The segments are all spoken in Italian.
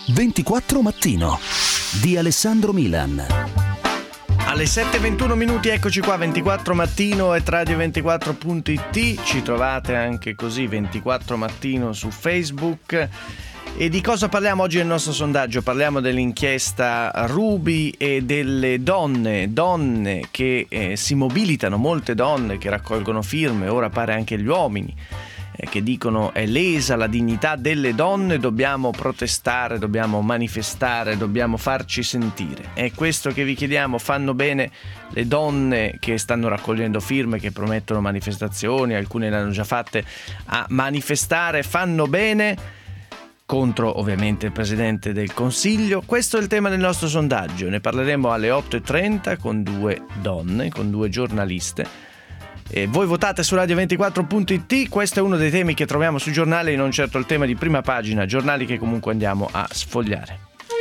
24 Mattino di Alessandro Milan. Alle 7:21 minuti, eccoci qua, 24 Mattino e radio24.it. Ci trovate anche così, 24 Mattino su Facebook. E di cosa parliamo oggi nel nostro sondaggio? Parliamo dell'inchiesta Ruby e delle donne che si mobilitano, molte donne che raccolgono firme, ora pare anche gli uomini, che dicono è lesa la dignità delle donne, dobbiamo protestare, dobbiamo manifestare, dobbiamo farci sentire. È questo che vi chiediamo: fanno bene le donne che stanno raccogliendo firme, che promettono manifestazioni, alcune le hanno già fatte, a manifestare? Fanno bene? Contro ovviamente il Presidente del Consiglio. Questo è il tema del nostro sondaggio. Ne parleremo alle 8:30 con due donne, con due giornaliste. E voi votate su radio24.it. Questo è uno dei temi che troviamo sui giornali, non certo il tema di prima pagina, giornali che comunque andiamo a sfogliare.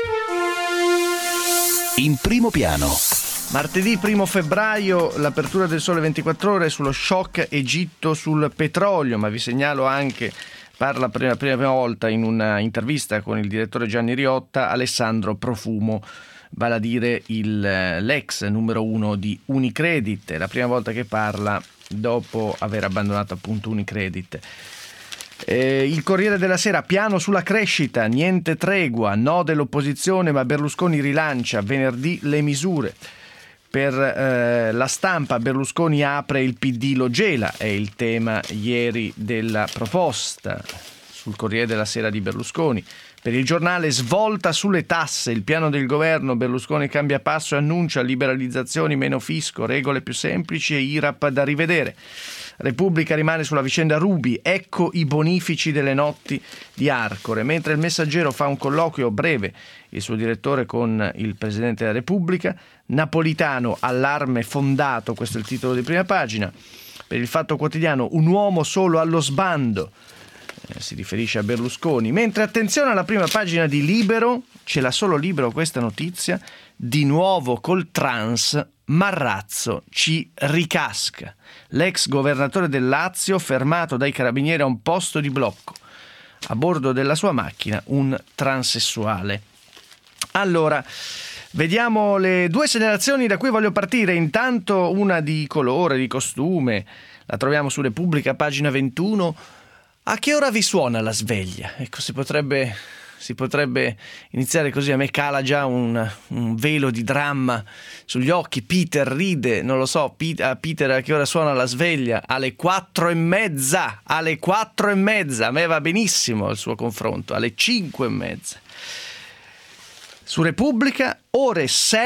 In primo piano. Martedì 1 febbraio, l'apertura del Sole 24 Ore sullo shock Egitto sul petrolio, ma vi segnalo anche, parla per la prima volta in una intervista con il direttore Gianni Riotta, Alessandro Profumo, vale a dire l'ex numero uno di Unicredit. È la prima volta che parla dopo aver abbandonato appunto Unicredit. Il Corriere della Sera: piano sulla crescita, niente tregua, no dell'opposizione ma Berlusconi rilancia, venerdì le misure. Per La Stampa: Berlusconi apre, il PD lo gela, è il tema ieri della proposta sul Corriere della Sera di Berlusconi. Per Il Giornale: svolta sulle tasse, il piano del governo, Berlusconi cambia passo e annuncia liberalizzazioni, meno fisco, regole più semplici e IRAP da rivedere. Repubblica rimane sulla vicenda Ruby, ecco i bonifici delle notti di Arcore. Mentre Il Messaggero fa un colloquio breve, il suo direttore, con il Presidente della Repubblica. Napolitano: allarme fondato, questo è il titolo di prima pagina. Per Il Fatto Quotidiano: un uomo solo allo sbando, si riferisce a Berlusconi. Mentre attenzione, alla prima pagina di Libero, ce l'ha solo Libero questa notizia: di nuovo col trans, Marrazzo ci ricasca. L'ex governatore del Lazio fermato dai carabinieri a un posto di blocco, a bordo della sua macchina un transessuale. Allora, vediamo le due segnalazioni da cui voglio partire. Intanto una di colore, di costume, la troviamo su Repubblica, pagina 21. A che ora vi suona la sveglia? Ecco, si potrebbe iniziare così. A me cala già un velo di dramma sugli occhi. Peter ride, non lo so, Peter a che ora suona la sveglia? Alle 4:30, alle 4:30. A me va benissimo il suo confronto, alle 5:30. Su Repubblica: ore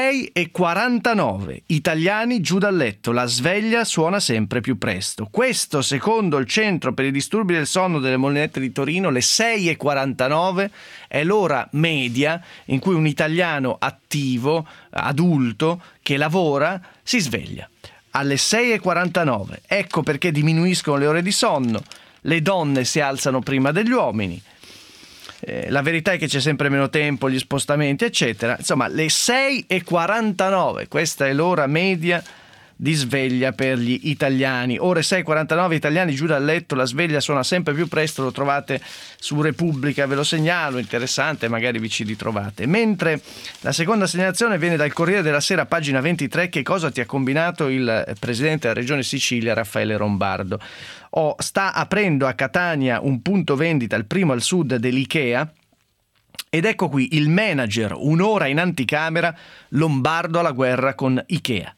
6:49, italiani giù dal letto, la sveglia suona sempre più presto. Questo, secondo il Centro per i disturbi del sonno delle Molinette di Torino, le 6:49 è l'ora media in cui un italiano attivo, adulto, che lavora, si sveglia. Alle 6:49. Ecco perché diminuiscono le ore di sonno, le donne si alzano prima degli uomini. La verità è che c'è sempre meno tempo, gli spostamenti eccetera. Insomma, le 6:49, questa è l'ora media di sveglia per gli italiani. Ore 6:49, italiani giù dal letto, la sveglia suona sempre più presto. Lo trovate su Repubblica, ve lo segnalo, interessante, magari vi ci ritrovate. Mentre la seconda segnalazione viene dal Corriere della Sera, pagina 23. Che cosa ti ha combinato il presidente della Regione Sicilia, Raffaele Lombardo? Sta aprendo a Catania un punto vendita, il primo al sud, dell'Ikea. Ed ecco qui il manager, un'ora in anticamera, Lombardo alla guerra con Ikea.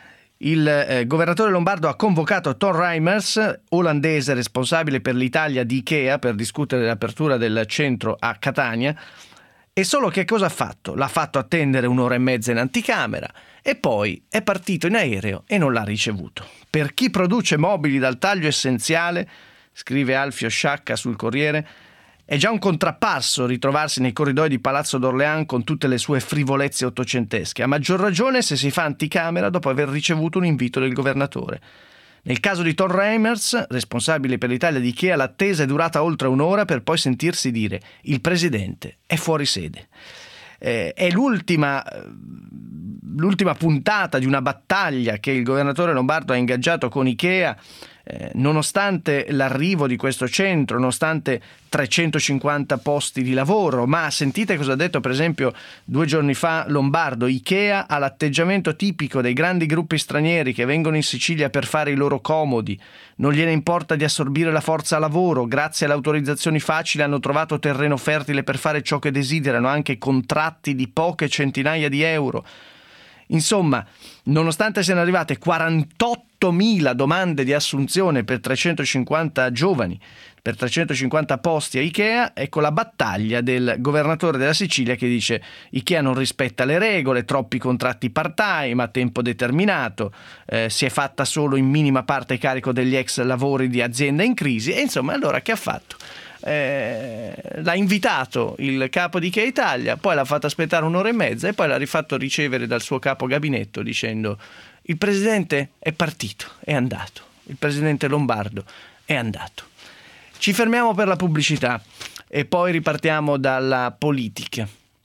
Il governatore Lombardo ha convocato Ton Reimers, olandese responsabile per l'Italia di Ikea, per discutere dell'apertura del centro a Catania. E solo che cosa ha fatto? L'ha fatto attendere un'ora e mezza in anticamera e poi è partito in aereo e non l'ha ricevuto. Per chi produce mobili dal taglio essenziale, scrive Alfio Sciacca sul Corriere, è già un contrappasso ritrovarsi nei corridoi di Palazzo d'Orléans con tutte le sue frivolezze ottocentesche, a maggior ragione se si fa anticamera dopo aver ricevuto un invito del governatore. Nel caso di Ton Reimers, responsabile per l'Italia di Ikea, l'attesa è durata oltre un'ora per poi sentirsi dire: il presidente è fuori sede. È l'ultima puntata di una battaglia che il governatore Lombardo ha ingaggiato con Ikea nonostante l'arrivo di questo centro, nonostante 350 posti di lavoro, ma sentite cosa ha detto per esempio 2 giorni fa Lombardo: Ikea ha l'atteggiamento tipico dei grandi gruppi stranieri che vengono in Sicilia per fare i loro comodi, non gliene importa di assorbire la forza lavoro, grazie alle autorizzazioni facili hanno trovato terreno fertile per fare ciò che desiderano, anche contratti di poche centinaia di euro. Insomma, nonostante siano arrivate 48.000 domande di assunzione per 350 giovani, per 350 posti a Ikea, ecco la battaglia del governatore della Sicilia che dice: Ikea non rispetta le regole, troppi contratti part-time a tempo determinato, si è fatta solo in minima parte carico degli ex lavori di azienda in crisi. E insomma, allora che ha fatto? L'ha invitato il capo di Ikea Italia, poi l'ha fatto aspettare 1 ora e mezza e poi l'ha rifatto ricevere dal suo capo gabinetto dicendo: il presidente è partito, è andato, il presidente Lombardo è andato. Ci fermiamo per la pubblicità e poi ripartiamo dalla politica.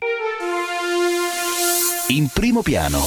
In primo piano.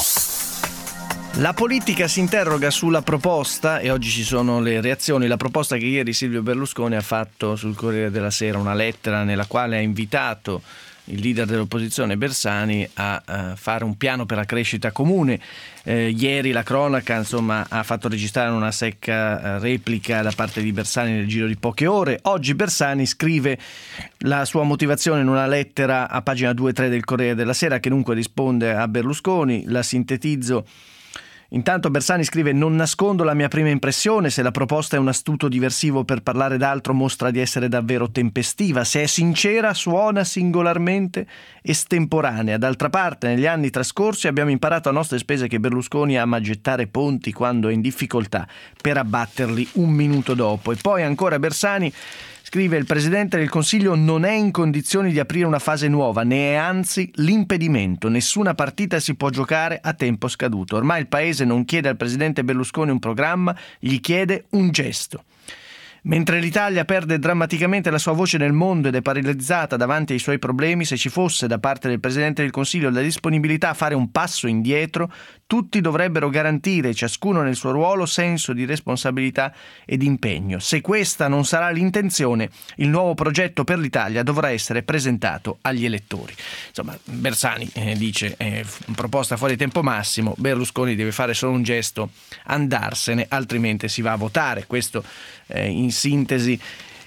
La politica si interroga sulla proposta, e oggi ci sono le reazioni, la proposta che ieri Silvio Berlusconi ha fatto sul Corriere della Sera, una lettera nella quale ha invitato il leader dell'opposizione Bersani a fare un piano per la crescita comune. Ieri la cronaca ha fatto registrare una secca replica da parte di Bersani nel giro di poche ore. Oggi Bersani scrive la sua motivazione in una lettera a pagina 2 e 3 del Corriere della Sera, che dunque risponde a Berlusconi. La sintetizzo. Intanto Bersani scrive: non nascondo la mia prima impressione, se la proposta è un astuto diversivo per parlare d'altro mostra di essere davvero tempestiva, se è sincera suona singolarmente estemporanea. D'altra parte negli anni trascorsi abbiamo imparato a nostre spese che Berlusconi ama gettare ponti quando è in difficoltà per abbatterli un minuto dopo. E poi ancora Bersani scrive: il Presidente del Consiglio non è in condizioni di aprire una fase nuova, ne è anzi l'impedimento. Nessuna partita si può giocare a tempo scaduto. Ormai il Paese non chiede al Presidente Berlusconi un programma, gli chiede un gesto. Mentre l'Italia perde drammaticamente la sua voce nel mondo ed è paralizzata davanti ai suoi problemi, se ci fosse da parte del Presidente del Consiglio la disponibilità a fare un passo indietro, tutti dovrebbero garantire, ciascuno nel suo ruolo, senso di responsabilità e di impegno. Se questa non sarà l'intenzione, il nuovo progetto per l'Italia dovrà essere presentato agli elettori. Insomma, Bersani dice proposta fuori tempo massimo, Berlusconi deve fare solo un gesto, andarsene, altrimenti si va a votare. Questo in sintesi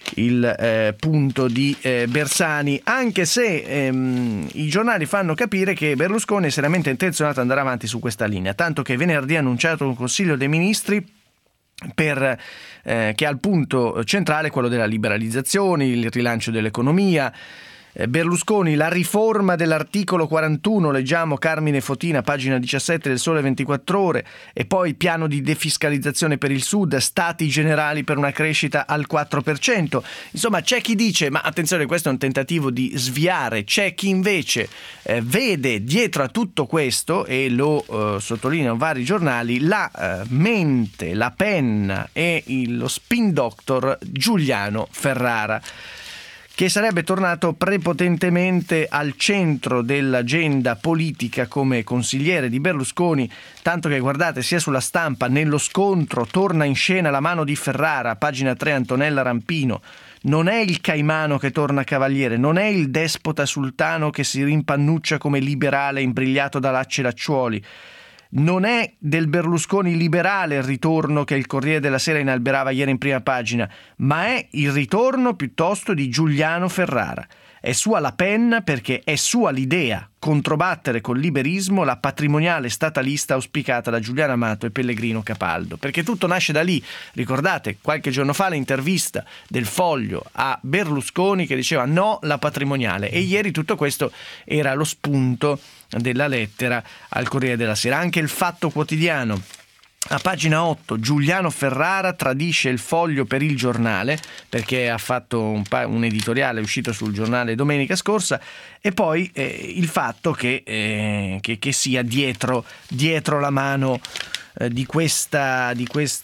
il punto di Bersani, anche se i giornali fanno capire che Berlusconi è seriamente intenzionato ad andare avanti su questa linea, tanto che venerdì ha annunciato un Consiglio dei Ministri che ha il punto centrale quello della liberalizzazione, il rilancio dell'economia. Berlusconi, la riforma dell'articolo 41, leggiamo Carmine Fotina, pagina 17 del Sole 24 Ore, e poi piano di defiscalizzazione per il Sud, stati generali per una crescita al 4%. Insomma, c'è chi dice, ma attenzione, questo è un tentativo di sviare, c'è chi invece vede dietro a tutto questo, e lo sottolineano vari giornali, la mente, la penna e lo spin doctor Giuliano Ferrara, che sarebbe tornato prepotentemente al centro dell'agenda politica come consigliere di Berlusconi, tanto che, guardate, sia sulla Stampa, nello scontro torna in scena la mano di Ferrara, pagina 3, Antonella Rampino. Non è il caimano che torna cavaliere, non è il despota sultano che si rimpannuccia come liberale imbrigliato da lacci e lacciuoli. Non è del Berlusconi liberale il ritorno che il Corriere della Sera inalberava ieri in prima pagina, ma è il ritorno piuttosto di Giuliano Ferrara. È sua la penna perché è sua l'idea, controbattere col liberismo la patrimoniale statalista auspicata da Giuliano Amato e Pellegrino Capaldo. Perché tutto nasce da lì. Ricordate qualche giorno fa l'intervista del Foglio a Berlusconi che diceva no la patrimoniale, e ieri tutto questo era lo spunto della lettera al Corriere della Sera. Anche il Fatto Quotidiano, a pagina 8, Giuliano Ferrara tradisce il Foglio per il Giornale, perché ha fatto un editoriale uscito sul Giornale domenica scorsa, e poi il fatto che sia dietro la mano di questa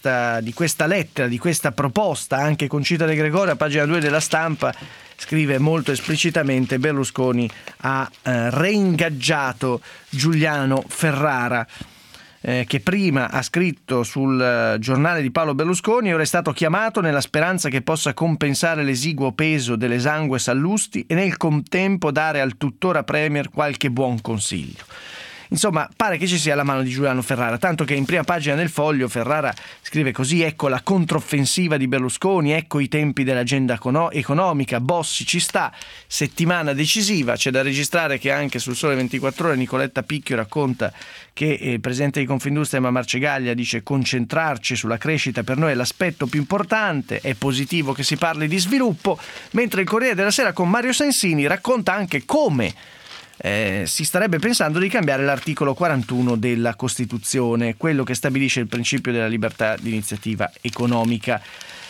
lettera, di questa proposta. Anche Concita De Gregori, a pagina 2 della Stampa, scrive molto esplicitamente: Berlusconi ha reingaggiato Giuliano Ferrara. che prima ha scritto sul giornale di Paolo Berlusconi, ora è stato chiamato nella speranza che possa compensare l'esiguo peso dell'esangue Sallusti e nel contempo dare al tuttora Premier qualche buon consiglio. Insomma, pare che ci sia la mano di Giuliano Ferrara, tanto che in prima pagina del Foglio Ferrara scrive così: ecco la controffensiva di Berlusconi, ecco i tempi dell'agenda economica, Bossi ci sta, settimana decisiva. C'è da registrare che anche sul Sole 24 Ore Nicoletta Picchio racconta che il presidente di Confindustria Marcegaglia dice: concentrarci sulla crescita per noi è l'aspetto più importante, è positivo che si parli di sviluppo, mentre il Corriere della Sera con Mario Sensini racconta anche come si starebbe pensando di cambiare l'articolo 41 della Costituzione, quello che stabilisce il principio della libertà di iniziativa economica,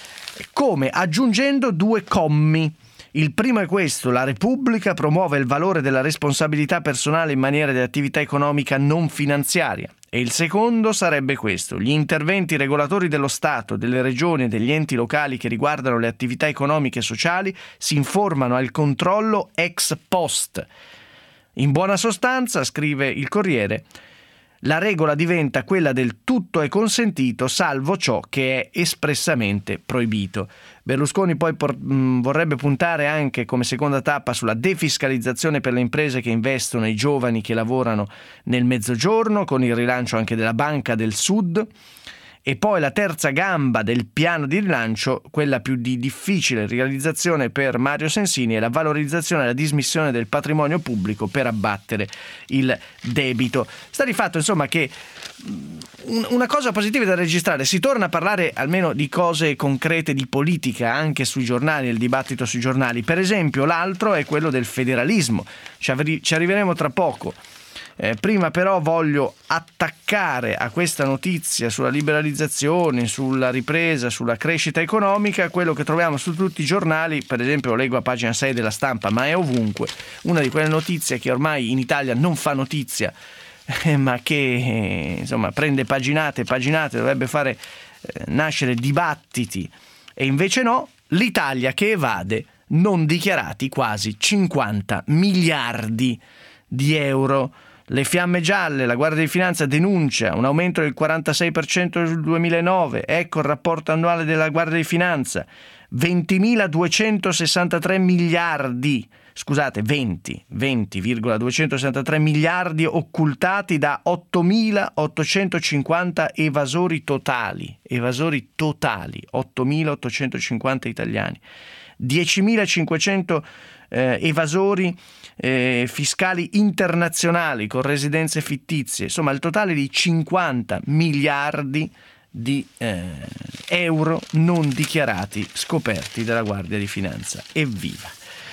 come aggiungendo 2 commi. Il primo è questo: la Repubblica promuove il valore della responsabilità personale in maniera di attività economica non finanziaria. E il secondo sarebbe questo: gli interventi regolatori dello Stato, delle regioni e degli enti locali che riguardano le attività economiche e sociali si informano al controllo ex post. In buona sostanza, scrive il Corriere, la regola diventa quella del tutto è consentito salvo ciò che è espressamente proibito. Berlusconi poi vorrebbe puntare anche come seconda tappa sulla defiscalizzazione per le imprese che investono e i giovani che lavorano nel Mezzogiorno, con il rilancio anche della Banca del Sud. E poi la terza gamba del piano di rilancio, quella più di difficile realizzazione per Mario Sensini, è la valorizzazione e la dismissione del patrimonio pubblico per abbattere il debito. Sta di fatto, insomma, che una cosa positiva da registrare: si torna a parlare almeno di cose concrete di politica anche sui giornali, il dibattito sui giornali. Per esempio, l'altro è quello del federalismo. Ci arriveremo tra poco. Prima però voglio attaccare a questa notizia sulla liberalizzazione, sulla ripresa, sulla crescita economica quello che troviamo su tutti i giornali. Per esempio, lo leggo a pagina 6 della Stampa, ma è ovunque, una di quelle notizie che ormai in Italia non fa notizia, ma che insomma prende paginate, dovrebbe fare nascere dibattiti, e invece no. L'Italia che evade non dichiarati quasi 50 miliardi di euro. Le fiamme gialle, la Guardia di Finanza denuncia un aumento del 46% nel 2009, ecco il rapporto annuale della Guardia di Finanza, 20,263 miliardi occultati da 8.850 evasori totali, 8.850 italiani, 10.500 evasori fiscali internazionali con residenze fittizie, insomma il totale di 50 miliardi di euro non dichiarati scoperti dalla Guardia di Finanza. Evviva!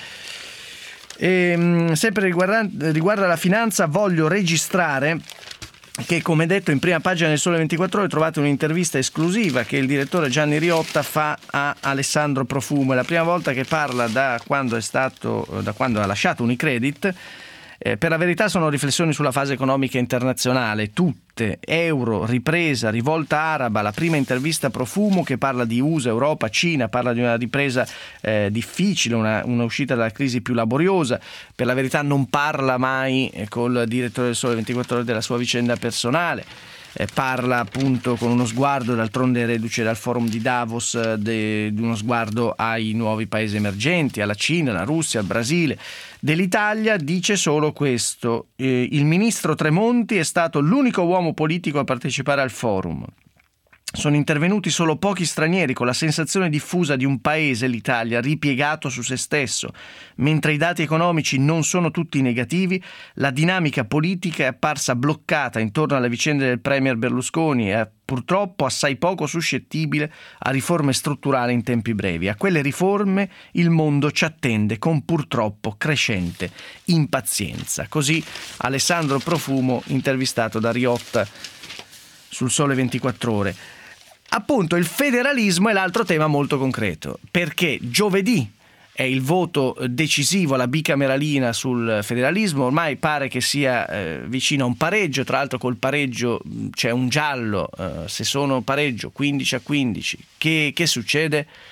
Sempre riguarda la finanza, voglio registrare che, come detto, in prima pagina del Sole 24 Ore trovate un'intervista esclusiva che il direttore Gianni Riotta fa a Alessandro Profumo. È la prima volta che parla da quando ha lasciato Unicredit. Per la verità sono riflessioni sulla fase economica internazionale, tutte: euro, ripresa, rivolta araba, la prima intervista a Profumo che parla di USA, Europa, Cina, parla di una ripresa difficile, una uscita dalla crisi più laboriosa. Per la verità non parla mai col direttore del Sole 24 Ore della sua vicenda personale. Parla appunto con uno sguardo, d'altronde reduce dal forum di Davos, di uno sguardo ai nuovi paesi emergenti, alla Cina, alla Russia, al Brasile. Dell'Italia dice solo questo: il ministro Tremonti è stato l'unico uomo politico a partecipare al forum. Sono intervenuti solo pochi stranieri, con la sensazione diffusa di un paese, l'Italia, ripiegato su se stesso. Mentre i dati economici non sono tutti negativi, la dinamica politica è apparsa bloccata intorno alle vicende del premier Berlusconi e purtroppo assai poco suscettibile a riforme strutturali in tempi brevi. A quelle riforme il mondo ci attende con purtroppo crescente impazienza. Così Alessandro Profumo, intervistato da Riotta sul Sole 24 Ore. Appunto, il federalismo è l'altro tema molto concreto, perché giovedì è il voto decisivo alla bicameralina sul federalismo. Ormai pare che sia vicino a un pareggio, tra l'altro col pareggio c'è un giallo, se sono pareggio 15-15, che succede?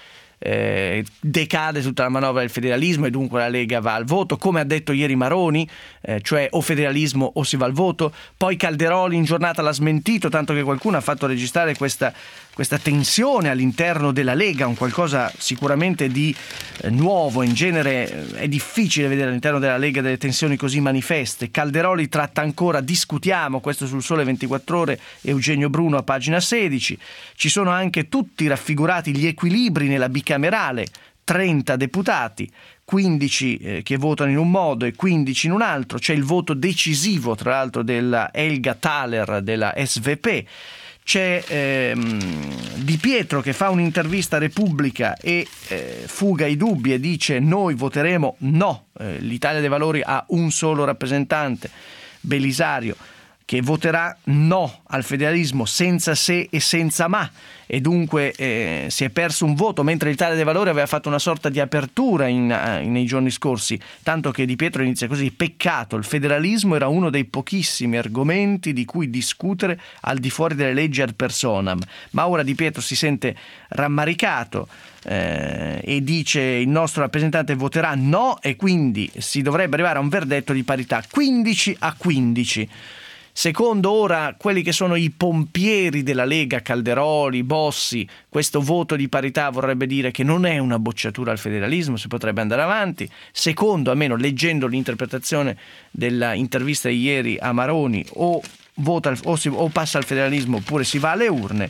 decade tutta la manovra del federalismo e dunque la Lega va al voto, come ha detto ieri Maroni, cioè o federalismo o si va al voto. Poi Calderoli in giornata l'ha smentito, tanto che qualcuno ha fatto registrare questa tensione all'interno della Lega, un qualcosa sicuramente di nuovo. In genere è difficile vedere all'interno della Lega delle tensioni così manifeste. Calderoli tratta ancora discutiamo, questo sul Sole 24 Ore, Eugenio Bruno a pagina 16. Ci sono anche tutti raffigurati gli equilibri nella bicamerale, 30 deputati, 15 che votano in un modo e 15 in un altro. C'è il voto decisivo tra l'altro della Helga Thaler della SVP. C'è Di Pietro che fa un'intervista a Repubblica e fuga i dubbi e dice noi voteremo no. L'Italia dei Valori ha un solo rappresentante, Belisario, che voterà no al federalismo senza se e senza ma, e dunque si è perso un voto, mentre l'Italia dei Valori aveva fatto una sorta di apertura nei giorni scorsi, tanto che Di Pietro inizia così: peccato, il federalismo era uno dei pochissimi argomenti di cui discutere al di fuori delle leggi ad personam, ma ora Di Pietro si sente rammaricato e dice il nostro rappresentante voterà no e quindi si dovrebbe arrivare a un verdetto di parità 15-15. Secondo ora quelli che sono i pompieri della Lega, Calderoli, Bossi, questo voto di parità vorrebbe dire che non è una bocciatura al federalismo, si potrebbe andare avanti. Secondo, almeno leggendo l'interpretazione dell'intervista di ieri a Maroni, o passa al federalismo oppure si va alle urne.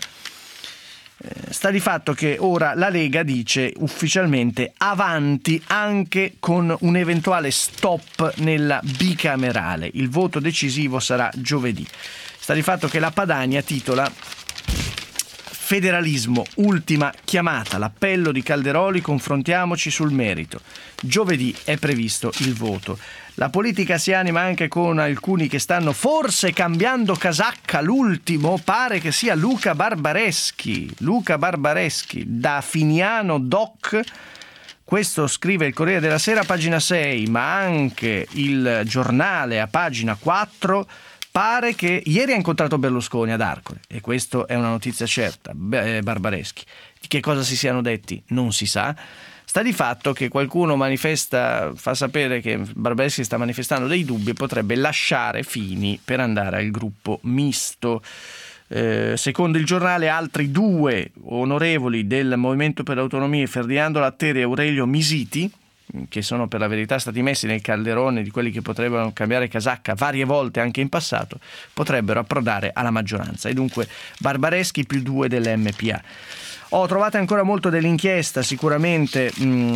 Sta di fatto che ora la Lega dice ufficialmente avanti anche con un eventuale stop nella bicamerale. Il voto decisivo sarà giovedì. Sta di fatto che la Padania titola Federalismo, ultima chiamata, l'appello di Calderoli, confrontiamoci sul merito. Giovedì è previsto il voto. La politica si anima anche con alcuni che stanno forse cambiando casacca. L'ultimo pare che sia Luca Barbareschi, da Finiano Doc. Questo scrive il Corriere della Sera, pagina 6, ma anche il Giornale a pagina 4. Pare che ieri ha incontrato Berlusconi ad Arcore, e questa è una notizia certa. Barbareschi. Di che cosa si siano detti non si sa. Sta di fatto che qualcuno fa sapere che Barbareschi sta manifestando dei dubbi e potrebbe lasciare Fini per andare al gruppo misto. Secondo il Giornale altri due onorevoli del Movimento per le Autonomie, Ferdinando Latteri e Aurelio Misiti, che sono per la verità stati messi nel calderone di quelli che potrebbero cambiare casacca varie volte anche in passato, potrebbero approdare alla maggioranza, e dunque Barbareschi più 2 dell'MPA. Trovate ancora molto dell'inchiesta sicuramente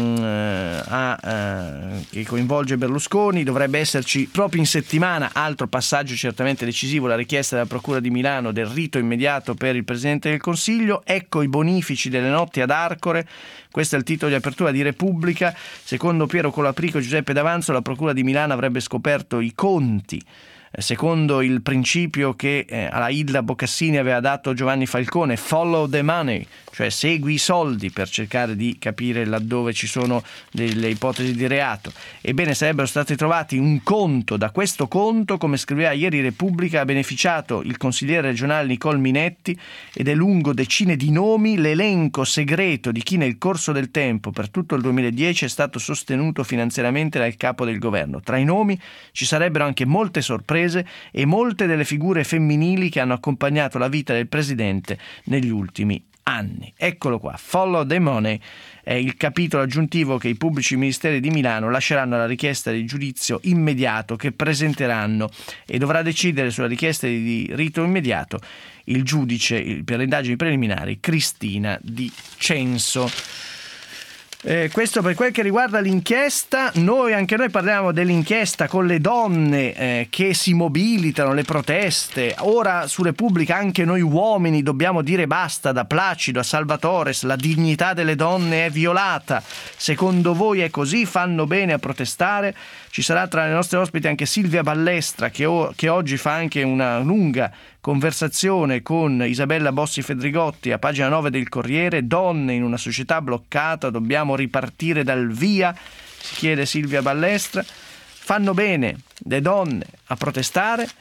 che coinvolge Berlusconi. Dovrebbe esserci proprio in settimana, altro passaggio certamente decisivo, la richiesta della Procura di Milano del rito immediato per il Presidente del Consiglio. Ecco i bonifici delle notti ad Arcore. Questo è il titolo di apertura di Repubblica. Secondo Piero Colaprico e Giuseppe D'Avanzo, la Procura di Milano avrebbe scoperto i conti secondo il principio che alla Ilda Boccassini aveva dato Giovanni Falcone, follow the money, cioè segui i soldi, per cercare di capire laddove ci sono delle ipotesi di reato. Ebbene, sarebbero stati trovati un conto. Da questo conto, come scriveva ieri Repubblica, ha beneficiato il consigliere regionale Nicole Minetti, ed è lungo decine di nomi l'elenco segreto di chi nel corso del tempo, per tutto il 2010, è stato sostenuto finanziariamente dal capo del governo. Tra i nomi ci sarebbero anche molte sorprese e molte delle figure femminili che hanno accompagnato la vita del presidente negli ultimi anni. Eccolo qua, follow the money è il capitolo aggiuntivo che i pubblici ministeri di Milano lasceranno alla richiesta di giudizio immediato che presenteranno, e dovrà decidere sulla richiesta di rito immediato il giudice per le indagini preliminari Cristina Di Censo. Questo per quel che riguarda l'inchiesta. Anche noi parliamo dell'inchiesta con le donne che si mobilitano, le proteste. Ora su Repubblica anche noi uomini dobbiamo dire basta, da Placido a Salvatores, la dignità delle donne è violata. Secondo voi è così? Fanno bene a protestare? Ci sarà tra le nostre ospiti anche Silvia Ballestra che oggi fa anche una lunga conversazione con Isabella Bossi Fedrigotti a pagina 9 del Corriere. Donne in una società bloccata, dobbiamo ripartire dal via, si chiede Silvia Ballestra. Fanno bene le donne a protestare,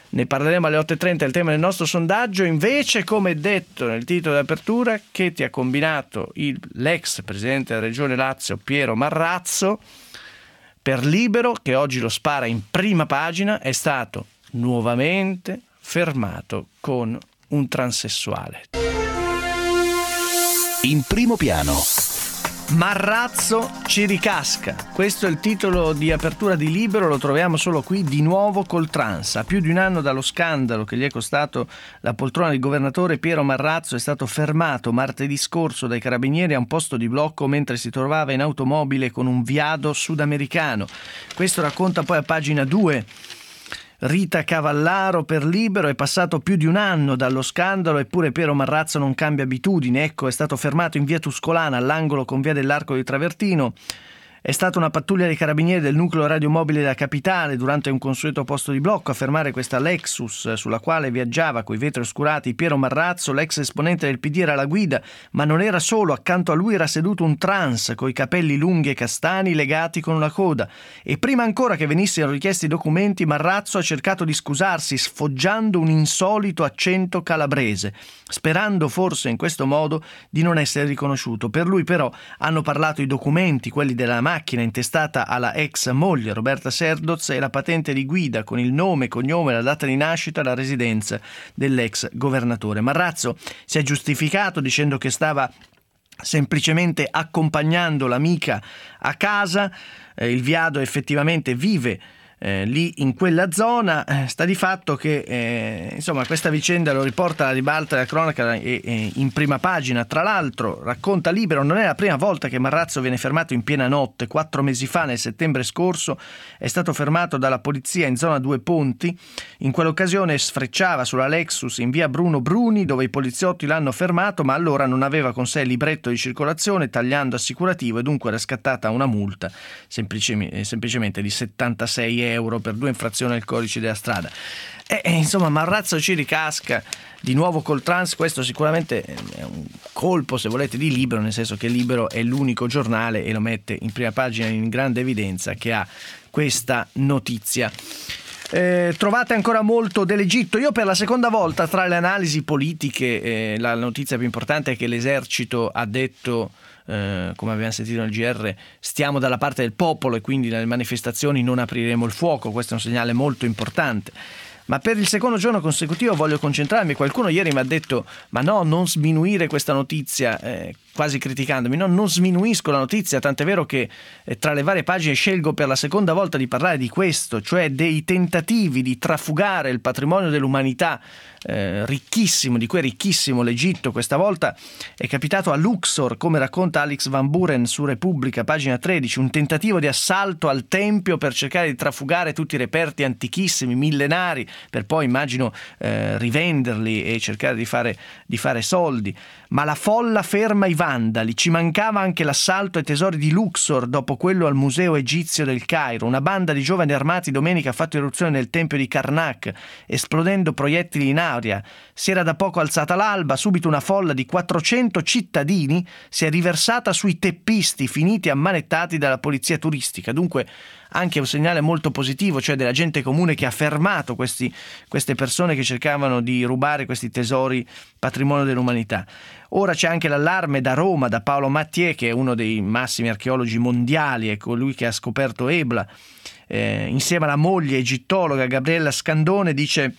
Ne parleremo alle 8.30, il tema del nostro sondaggio. Invece, come detto nel titolo d'apertura, che ti ha combinato l'ex presidente della Regione Lazio Piero Marrazzo? Per Libero, che oggi lo spara in prima pagina, è stato nuovamente fermato con un transessuale. In primo piano. Marrazzo ci ricasca. Questo è il titolo di apertura di Libero, lo troviamo solo qui, di nuovo col trans. A più di un anno dallo scandalo che gli è costato la poltrona, il governatore Piero Marrazzo è stato fermato martedì scorso dai carabinieri a un posto di blocco mentre si trovava in automobile con un viado sudamericano. Questo racconta poi a pagina 2 Rita Cavallaro per Libero. È passato più di un anno dallo scandalo, eppure Piero Marrazzo non cambia abitudini. Ecco, è stato fermato in via Tuscolana, all'angolo con via dell'Arco di Travertino. È stata una pattuglia dei carabinieri del nucleo radiomobile della capitale durante un consueto posto di blocco a fermare questa Lexus sulla quale viaggiava coi vetri oscurati Piero Marrazzo. L'ex esponente del PD era alla guida, ma non era solo. Accanto a lui era seduto un trans coi capelli lunghi e castani legati con una coda. E prima ancora che venissero richiesti i documenti, Marrazzo ha cercato di scusarsi sfoggiando un insolito accento calabrese, sperando forse in questo modo di non essere riconosciuto. Per lui però hanno parlato i documenti, quelli della macchina intestata alla ex moglie Roberta Serdoz e la patente di guida con il nome, cognome, la data di nascita e la residenza dell'ex governatore. Marrazzo si è giustificato dicendo che stava semplicemente accompagnando l'amica a casa. Il viado effettivamente vive lì in quella zona. Sta di fatto che insomma questa vicenda lo riporta alla ribalta della cronaca in prima pagina. Tra l'altro, racconta Libero, non è la prima volta che Marrazzo viene fermato in piena notte. 4 mesi fa, nel settembre scorso, è stato fermato dalla polizia in zona Due Ponti. In quell'occasione sfrecciava sulla Lexus in via Bruno Bruni, dove i poliziotti l'hanno fermato, ma allora non aveva con sé il libretto di circolazione, tagliando assicurativo, e dunque era scattata una multa semplicemente di 76 euro per 2 infrazioni al codice della strada. Insomma, Marrazzo ci ricasca di nuovo col trans. Questo sicuramente è un colpo, se volete, di Libero, nel senso che Libero è l'unico giornale, e lo mette in prima pagina in grande evidenza, che ha questa notizia. Trovate ancora molto dell'Egitto. Io per la seconda volta, tra le analisi politiche, la notizia più importante è che l'esercito ha detto, come abbiamo sentito nel GR, stiamo dalla parte del popolo e quindi nelle manifestazioni non apriremo il fuoco. Questo è un segnale molto importante. Ma per il secondo giorno consecutivo voglio concentrarmi. Qualcuno ieri mi ha detto: ma no, non sminuire questa notizia, quasi criticandomi. No, non sminuisco la notizia, tant'è vero che tra le varie pagine scelgo per la seconda volta di parlare di questo, cioè dei tentativi di trafugare il patrimonio dell'umanità ricchissimo, di cui è ricchissimo l'Egitto. Questa volta è capitato a Luxor, come racconta Alex Van Buren su Repubblica, pagina 13, un tentativo di assalto al tempio per cercare di trafugare tutti i reperti antichissimi, millenari, per poi, immagino, rivenderli e cercare di fare soldi. Ma la folla ferma i vandali. Ci mancava anche l'assalto ai tesori di Luxor dopo quello al Museo Egizio del Cairo. Una banda di giovani armati domenica ha fatto irruzione nel tempio di Karnak, esplodendo proiettili in aria. Si era da poco alzata l'alba, subito una folla di 400 cittadini si è riversata sui teppisti finiti ammanettati dalla polizia turistica. Dunque anche un segnale molto positivo, cioè della gente comune che ha fermato queste persone che cercavano di rubare questi tesori patrimonio dell'umanità. Ora c'è anche l'allarme da Roma, da Paolo Mathieu, che è uno dei massimi archeologi mondiali, è colui che ha scoperto Ebla, insieme alla moglie egittologa Gabriella Scandone. Dice: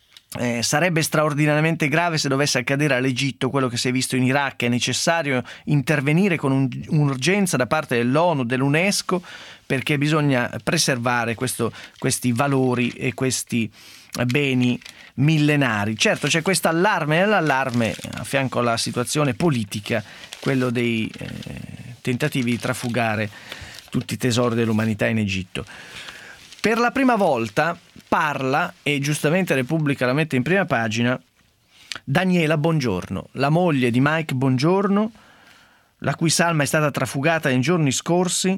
sarebbe straordinariamente grave se dovesse accadere all'Egitto quello che si è visto in Iraq. È necessario intervenire con un'urgenza da parte dell'ONU, dell'UNESCO, perché bisogna preservare questi valori e questi beni millenari. Certo, c'è questo allarme, nell'allarme, a fianco alla situazione politica, quello dei tentativi di trafugare tutti i tesori dell'umanità in Egitto. Per la prima volta parla, e giustamente Repubblica la mette in prima pagina, Daniela Bongiorno, la moglie di Mike Bongiorno, la cui salma è stata trafugata nei giorni scorsi.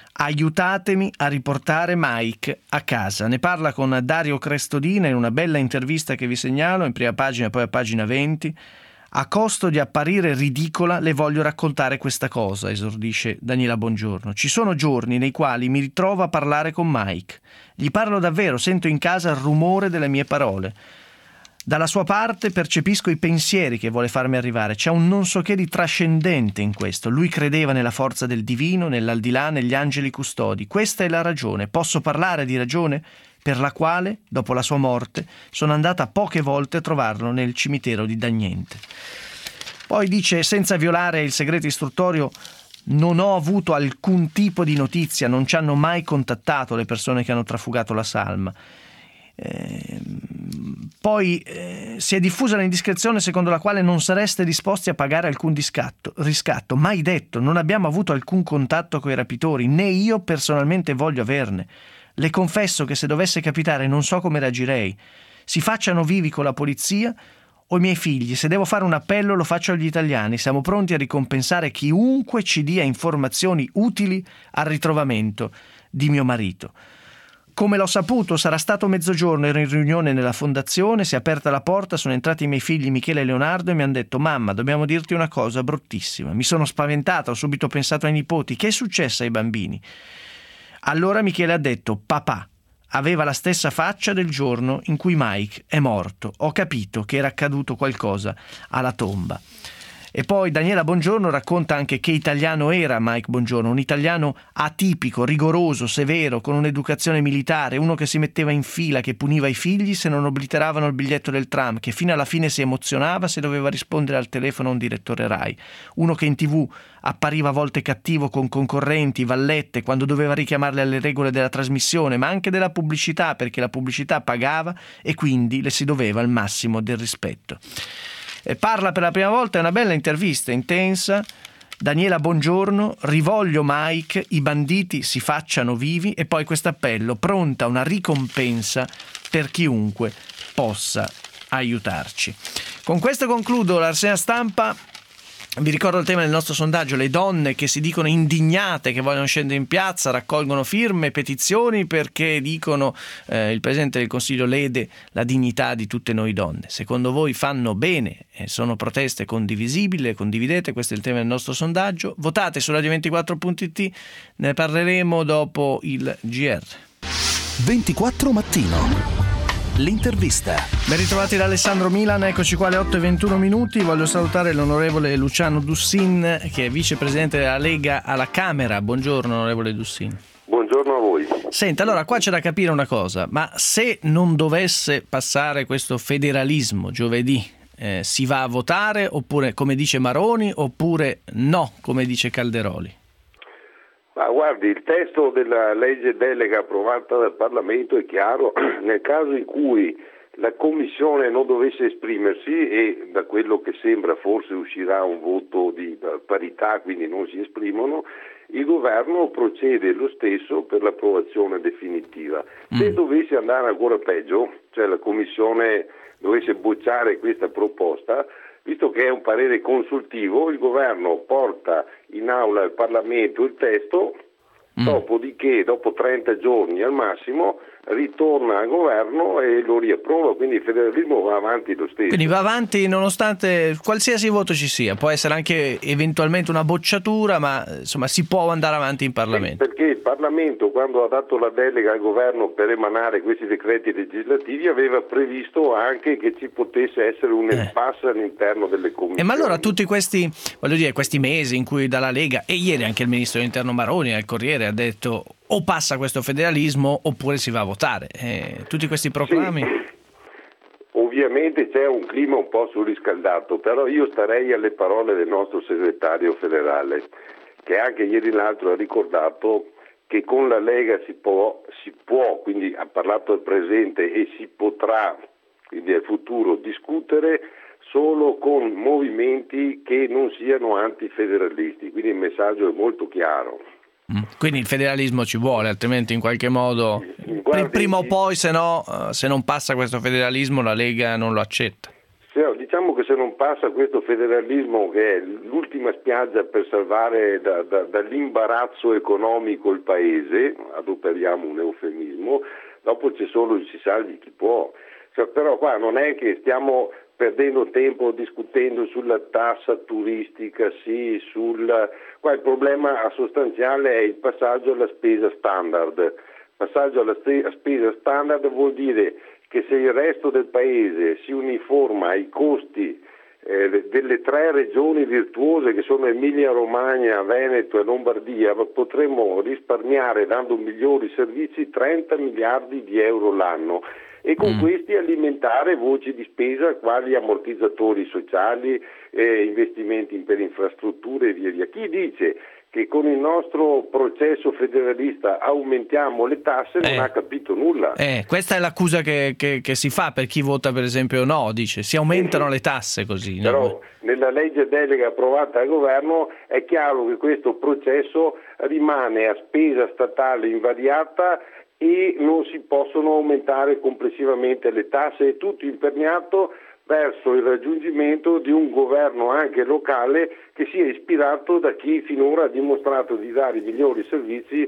Aiutatemi a riportare Mike a casa. Ne parla con Dario Crestodina in una bella intervista che vi segnalo in prima pagina, poi a pagina 20. A costo di apparire ridicola le voglio raccontare questa cosa, esordisce Daniela Bongiorno. Ci sono giorni nei quali mi ritrovo a parlare con Mike. Gli parlo davvero, sento in casa il rumore delle mie parole. Dalla sua parte percepisco i pensieri che vuole farmi arrivare. C'è un non so che di trascendente in questo. Lui credeva nella forza del divino, nell'aldilà, negli angeli custodi. Questa è la ragione. Posso parlare di ragione? Per la quale, dopo la sua morte, sono andata poche volte a trovarlo nel cimitero di Dagnente. Poi dice, senza violare il segreto istruttorio, non ho avuto alcun tipo di notizia, non ci hanno mai contattato le persone che hanno trafugato la salma. Poi si è diffusa l'indiscrezione secondo la quale non sareste disposti a pagare alcun riscatto. Mai detto, non abbiamo avuto alcun contatto coi rapitori, né io personalmente voglio averne. Le confesso che se dovesse capitare non so come reagirei. Si facciano vivi con la polizia o i miei figli. Se devo fare un appello lo faccio agli italiani. Siamo pronti a ricompensare chiunque ci dia informazioni utili al ritrovamento di mio marito. Come l'ho saputo, sarà stato mezzogiorno, ero in riunione nella fondazione, si è aperta la porta, sono entrati i miei figli Michele e Leonardo e mi hanno detto: mamma, dobbiamo dirti una cosa bruttissima. Mi sono spaventata, ho subito pensato ai nipoti, che è successo ai bambini? Allora Michele ha detto: papà. Aveva la stessa faccia del giorno in cui Mike è morto. Ho capito che era accaduto qualcosa alla tomba. E poi Daniela Bongiorno racconta anche che italiano era Mike Bongiorno, un italiano atipico, rigoroso, severo, con un'educazione militare, uno che si metteva in fila, che puniva i figli se non obliteravano il biglietto del tram, che fino alla fine si emozionava se doveva rispondere al telefono a un direttore Rai, uno che in TV appariva a volte cattivo con concorrenti, vallette, quando doveva richiamarle alle regole della trasmissione, ma anche della pubblicità, perché la pubblicità pagava e quindi le si doveva il massimo del rispetto. Parla per la prima volta, è una bella intervista, intensa. Daniela Bongiorno, rivoglio Mike, i banditi si facciano vivi, e poi questo appello, pronta una ricompensa per chiunque possa aiutarci. Con questo concludo la rassegna stampa. Vi ricordo il tema del nostro sondaggio: le donne che si dicono indignate, che vogliono scendere in piazza, raccolgono firme, petizioni perché dicono il Presidente del Consiglio lede la dignità di tutte noi donne. Secondo voi fanno bene? Sono proteste condivisibili? Le condividete? Questo è il tema del nostro sondaggio. Votate su radio24.it, ne parleremo dopo il GR. 24 Mattino. L'intervista. Ben ritrovati da Alessandro Milan, eccoci qua alle 8:21. Voglio salutare l'onorevole Luciano Dussin, che è vicepresidente della Lega alla Camera. Buongiorno onorevole Dussin. Buongiorno a voi. Senta, allora qua c'è da capire una cosa, ma se non dovesse passare questo federalismo giovedì, si va a votare oppure come dice Maroni, oppure no come dice Calderoli? Ma guardi, il testo della legge delega approvata dal Parlamento è chiaro. Nel caso in cui la Commissione non dovesse esprimersi, e da quello che sembra forse uscirà un voto di parità, quindi non si esprimono, il governo procede lo stesso per l'approvazione definitiva. Se dovesse andare ancora peggio, cioè la Commissione dovesse bocciare questa proposta, visto che è un parere consultivo, il governo porta in aula al Parlamento il testo, dopodiché dopo 30 giorni al massimo ritorna al governo e lo riapprova, quindi il federalismo va avanti lo stesso. Quindi va avanti nonostante qualsiasi voto ci sia, può essere anche eventualmente una bocciatura, ma insomma si può andare avanti in Parlamento. Perché il Parlamento, quando ha dato la delega al governo per emanare questi decreti legislativi, aveva previsto anche che ci potesse essere un impasse all'interno delle commissioni. Ma allora tutti questi, questi mesi in cui dalla Lega, e ieri anche il ministro dell'Interno Maroni al Corriere ha detto: o passa questo federalismo oppure si va a votare. Tutti questi proclami. Sì. Ovviamente c'è un clima un po' surriscaldato, però io starei alle parole del nostro segretario federale, che anche ieri l'altro ha ricordato che con la Lega si può, quindi ha parlato del presente e si potrà, quindi al futuro, discutere solo con movimenti che non siano antifederalisti, quindi il messaggio è molto chiaro. Quindi il federalismo ci vuole, altrimenti in qualche modo prima o poi, se non passa questo federalismo, la Lega non lo accetta. Diciamo che se non passa questo federalismo, che è l'ultima spiaggia per salvare dall'imbarazzo economico il paese, adoperiamo un eufemismo, dopo c'è solo il si salvi chi può. Però qua non è che stiamo perdendo tempo discutendo sulla tassa turistica, qua il problema sostanziale è il passaggio alla spesa standard. Passaggio alla spesa standard vuol dire che se il resto del paese si uniforma ai costi delle 3 regioni virtuose che sono Emilia Romagna, Veneto e Lombardia, potremmo risparmiare dando migliori servizi 30 miliardi di euro l'anno e con questi alimentare voci di spesa quali ammortizzatori sociali, investimenti per infrastrutture e via via. Chi dice che con il nostro processo federalista aumentiamo le tasse non ha capito nulla. Questa è l'accusa che si fa per chi vota per esempio no, dice si aumentano le tasse così. Però no? Nella legge delega approvata dal governo è chiaro che questo processo rimane a spesa statale invariata e non si possono aumentare complessivamente le tasse, è tutto imperniato verso il raggiungimento di un governo anche locale che sia ispirato da chi finora ha dimostrato di dare i migliori servizi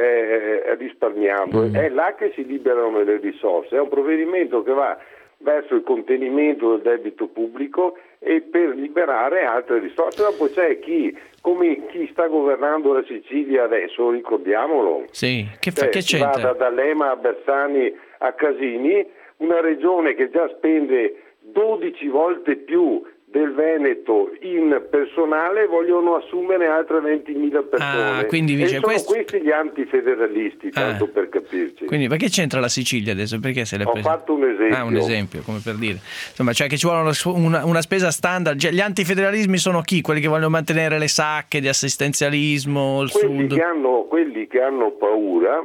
risparmiando. È là che si liberano le risorse, è un provvedimento che va verso il contenimento del debito pubblico e per liberare altre risorse. Dopo c'è chi sta governando la Sicilia adesso, ricordiamolo. Sì, che c'entra? Va da D'Alema a Bersani a Casini, una regione che già spende 12 volte più del Veneto in personale, vogliono assumere altre 20.000 persone. Quindi dice, e sono questi gli antifederalisti, tanto per capirci. Quindi perché c'entra la Sicilia adesso? Perché se l'è presa? Ho fatto un esempio. Un esempio, come per dire. Insomma, cioè che ci vuole una spesa standard. Gli antifederalismi sono chi? Quelli che vogliono mantenere le sacche di assistenzialismo, il sud? Quelli che hanno paura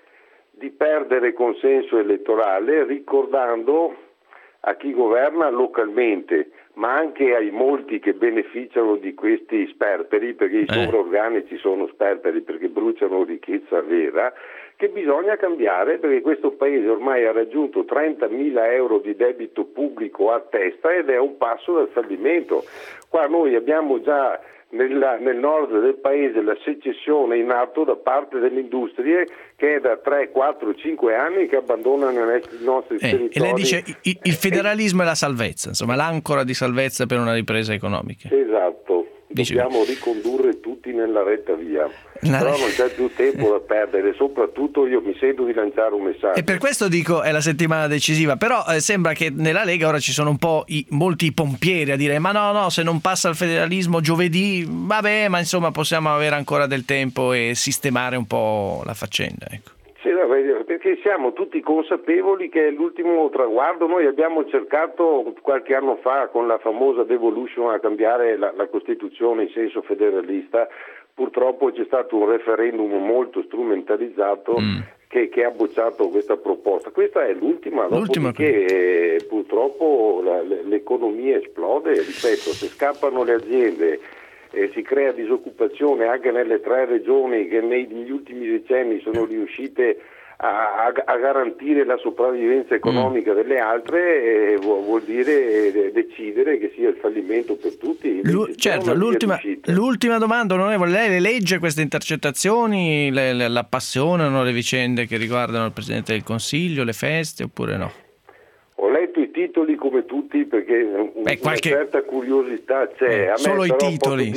di perdere consenso elettorale, ricordando a chi governa localmente, ma anche ai molti che beneficiano di questi sperperi, perché i sovraorganici sono sperperi perché bruciano ricchezza vera, che bisogna cambiare perché questo paese ormai ha raggiunto 30.000 euro di debito pubblico a testa ed è un passo dal fallimento. Qua noi abbiamo già nel nord del paese la secessione in atto da parte delle industrie che è da 3, 4, 5 anni che abbandonano i nostri territori. E lei dice il federalismo è la salvezza, insomma l'ancora di salvezza per una ripresa economica. Esatto, dobbiamo ricondurre tutti nella retta via. Però non c'è più tempo da perdere, soprattutto io mi sento di lanciare un messaggio. E per questo dico è la settimana decisiva, però sembra che nella Lega ora ci sono un po' molti pompieri a dire ma no, se non passa il federalismo giovedì, vabbè, ma insomma possiamo avere ancora del tempo e sistemare un po' la faccenda, ecco. Sì, perché siamo tutti consapevoli che è l'ultimo traguardo. Noi abbiamo cercato qualche anno fa con la famosa devolution a cambiare la Costituzione in senso federalista. Purtroppo c'è stato un referendum molto strumentalizzato che ha bocciato questa proposta. Questa è l'ultima, dopodiché purtroppo l'economia esplode, ripeto, se scappano le aziende, si crea disoccupazione anche nelle 3 regioni che negli ultimi decenni sono riuscite a garantire la sopravvivenza economica delle altre, vuol dire decidere che sia il fallimento per tutti. Certo, l'ultima domanda, onorevole, lei le legge queste intercettazioni, la appassionano le vicende che riguardano il Presidente del Consiglio, le feste oppure no? Ho letto i titoli come tutti perché una certa curiosità c'è. A me solo i titoli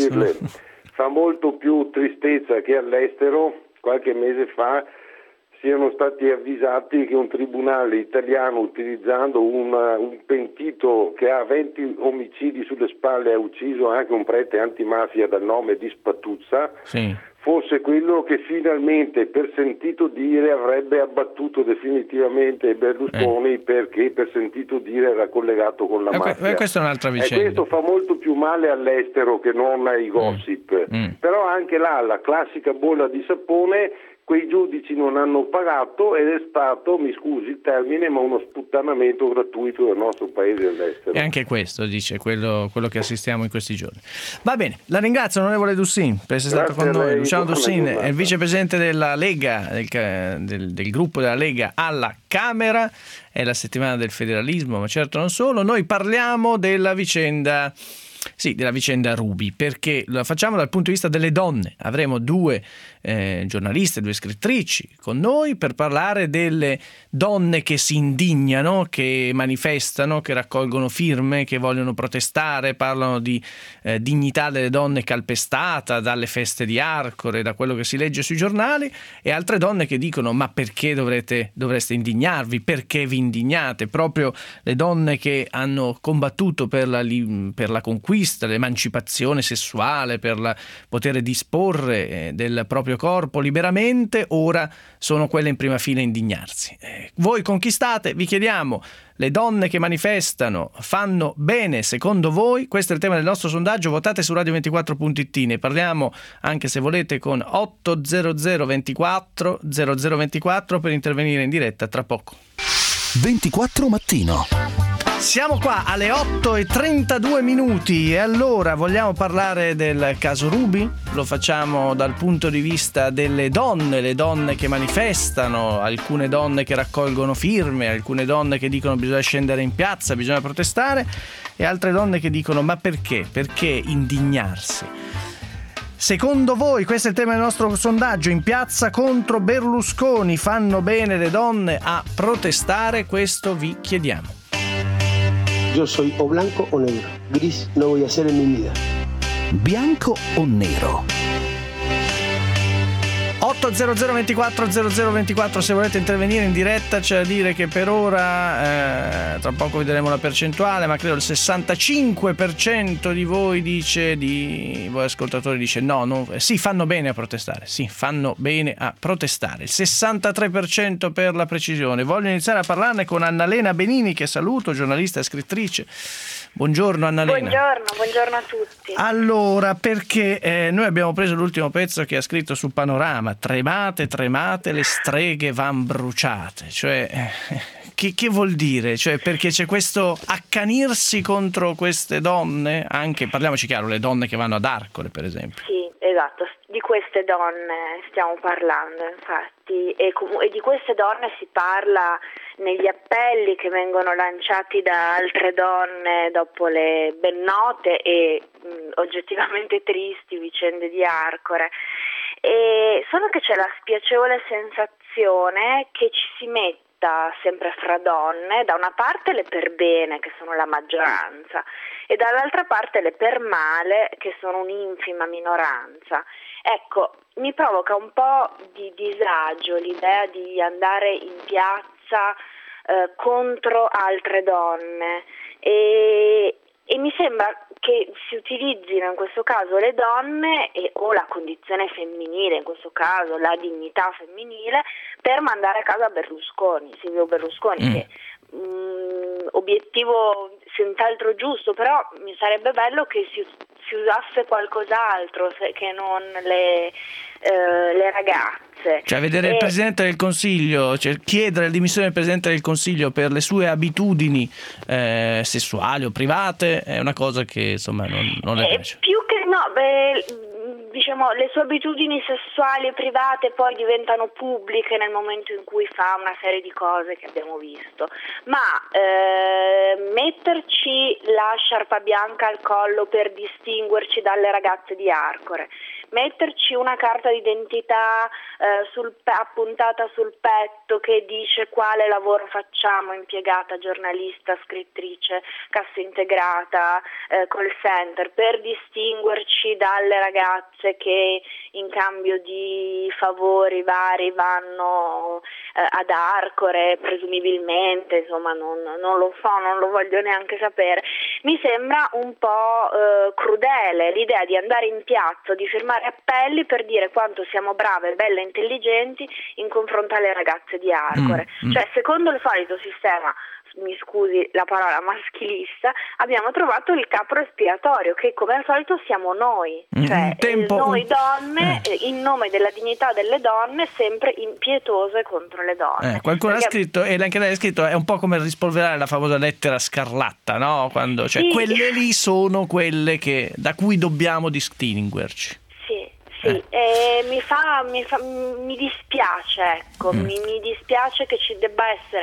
fa molto più tristezza che all'estero qualche mese fa siano stati avvisati che un tribunale italiano, utilizzando un pentito che ha 20 omicidi sulle spalle, ha ucciso anche un prete antimafia dal nome di Spatuzza, fosse quello che finalmente per sentito dire avrebbe abbattuto definitivamente Berlusconi perché per sentito dire era collegato con la mafia. Questa è un'altra vicenda. E questo fa molto più male all'estero che non ai gossip. Però anche là la classica bolla di sapone, quei giudici non hanno pagato ed è stato, mi scusi il termine, ma uno sputtanamento gratuito del nostro paese all'estero. E anche questo dice quello che assistiamo in questi giorni. Va bene, la ringrazio onorevole Dussin per essere stato con noi. Luciano Dussin è il vicepresidente della Lega, del gruppo della Lega alla Camera. È la settimana del federalismo, ma certo non solo. Noi parliamo della vicenda Sì, della vicenda Ruby, perché la facciamo dal punto di vista delle donne. Avremo due giornaliste, due scrittrici con noi per parlare delle donne che si indignano, che manifestano, che raccolgono firme, che vogliono protestare, parlano di dignità delle donne calpestata dalle feste di Arcore, da quello che si legge sui giornali, e altre donne che dicono: ma perché dovreste indignarvi, perché vi indignate? Proprio le donne che hanno combattuto per la conquista, l'emancipazione sessuale, per il potere disporre del proprio corpo liberamente, ora sono quelle in prima fila a indignarsi. Voi conquistate, vi chiediamo: le donne che manifestano fanno bene secondo voi? Questo è il tema del nostro sondaggio. Votate su radio24.it. Ne parliamo anche, se volete, con 800 24 0024 per intervenire in diretta tra poco. 24 mattino. Siamo qua alle 8:32 e allora vogliamo parlare del caso Ruby? Lo facciamo dal punto di vista delle donne, le donne che manifestano, alcune donne che raccolgono firme, alcune donne che dicono bisogna scendere in piazza, bisogna protestare, e altre donne che dicono ma perché? Perché indignarsi? Secondo voi, questo è il tema del nostro sondaggio, in piazza contro Berlusconi, fanno bene le donne a protestare? Questo vi chiediamo. Yo soy o blanco o negro. Gris no voy a ser en mi vida. Bianco o nero? 800 24 0024 se volete intervenire in diretta. C'è da dire che per ora, tra poco vedremo la percentuale, ma credo il 65% di voi di voi ascoltatori dice no, sì, fanno bene a protestare, sì, fanno bene a protestare, il 63% per la precisione. Voglio iniziare a parlarne con Annalena Benini, che saluto, giornalista e scrittrice. Buongiorno Annalena. Buongiorno a tutti. Allora, perché noi abbiamo preso l'ultimo pezzo che ha scritto su Panorama: tremate, le streghe van bruciate. Cioè, che vuol dire? Cioè, perché c'è questo accanirsi contro queste donne, anche, parliamoci chiaro, le donne che vanno ad Arcore, per esempio. Sì, esatto, di queste donne stiamo parlando, infatti, e di queste donne si parla negli appelli che vengono lanciati da altre donne dopo le ben note e oggettivamente tristi vicende di Arcore. E solo che c'è la spiacevole sensazione che ci si metta sempre fra donne, da una parte le per bene, che sono la maggioranza, e dall'altra parte le per male, che sono un'infima minoranza. Ecco, mi provoca un po' di disagio l'idea di andare in piazza contro altre donne, e mi sembra che si utilizzino in questo caso le donne o la condizione femminile, in questo caso la dignità femminile, per mandare a casa Silvio Berlusconi, che obiettivo senz'altro giusto, però mi sarebbe bello che si usasse qualcos'altro che non le ragazze. Cioè vedere il Presidente del Consiglio, cioè chiedere la dimissione del Presidente del Consiglio per le sue abitudini sessuali o private è una cosa che insomma non le piace. Più che no, diciamo, le sue abitudini sessuali e private poi diventano pubbliche nel momento in cui fa una serie di cose che abbiamo visto, ma metterci la sciarpa bianca al collo per distinguerci dalle ragazze di Arcore, metterci una carta d'identità appuntata sul petto che dice quale lavoro facciamo, impiegata, giornalista, scrittrice, cassa integrata, call center, per distinguerci dalle ragazze che in cambio di favori vari vanno ad Arcore, presumibilmente, insomma non lo so, non lo voglio neanche sapere. Mi sembra un po' crudele l'idea di andare in piazza, di firmare appelli per dire quanto siamo brave, belle e intelligenti in confronto alle ragazze di Arcore. Cioè, secondo il solito sistema, mi scusi la parola, maschilista, abbiamo trovato il capro espiatorio, che come al solito siamo noi, cioè noi donne, in nome della dignità delle donne, sempre impietose contro le donne. Qualcuno ha scritto, e anche lei ha scritto, è un po' come rispolverare la famosa lettera scarlatta, no? Quando, cioè, sì, quelle lì sono quelle da cui dobbiamo distinguerci. Sì, mi dispiace, ecco, mi dispiace che ci debba essere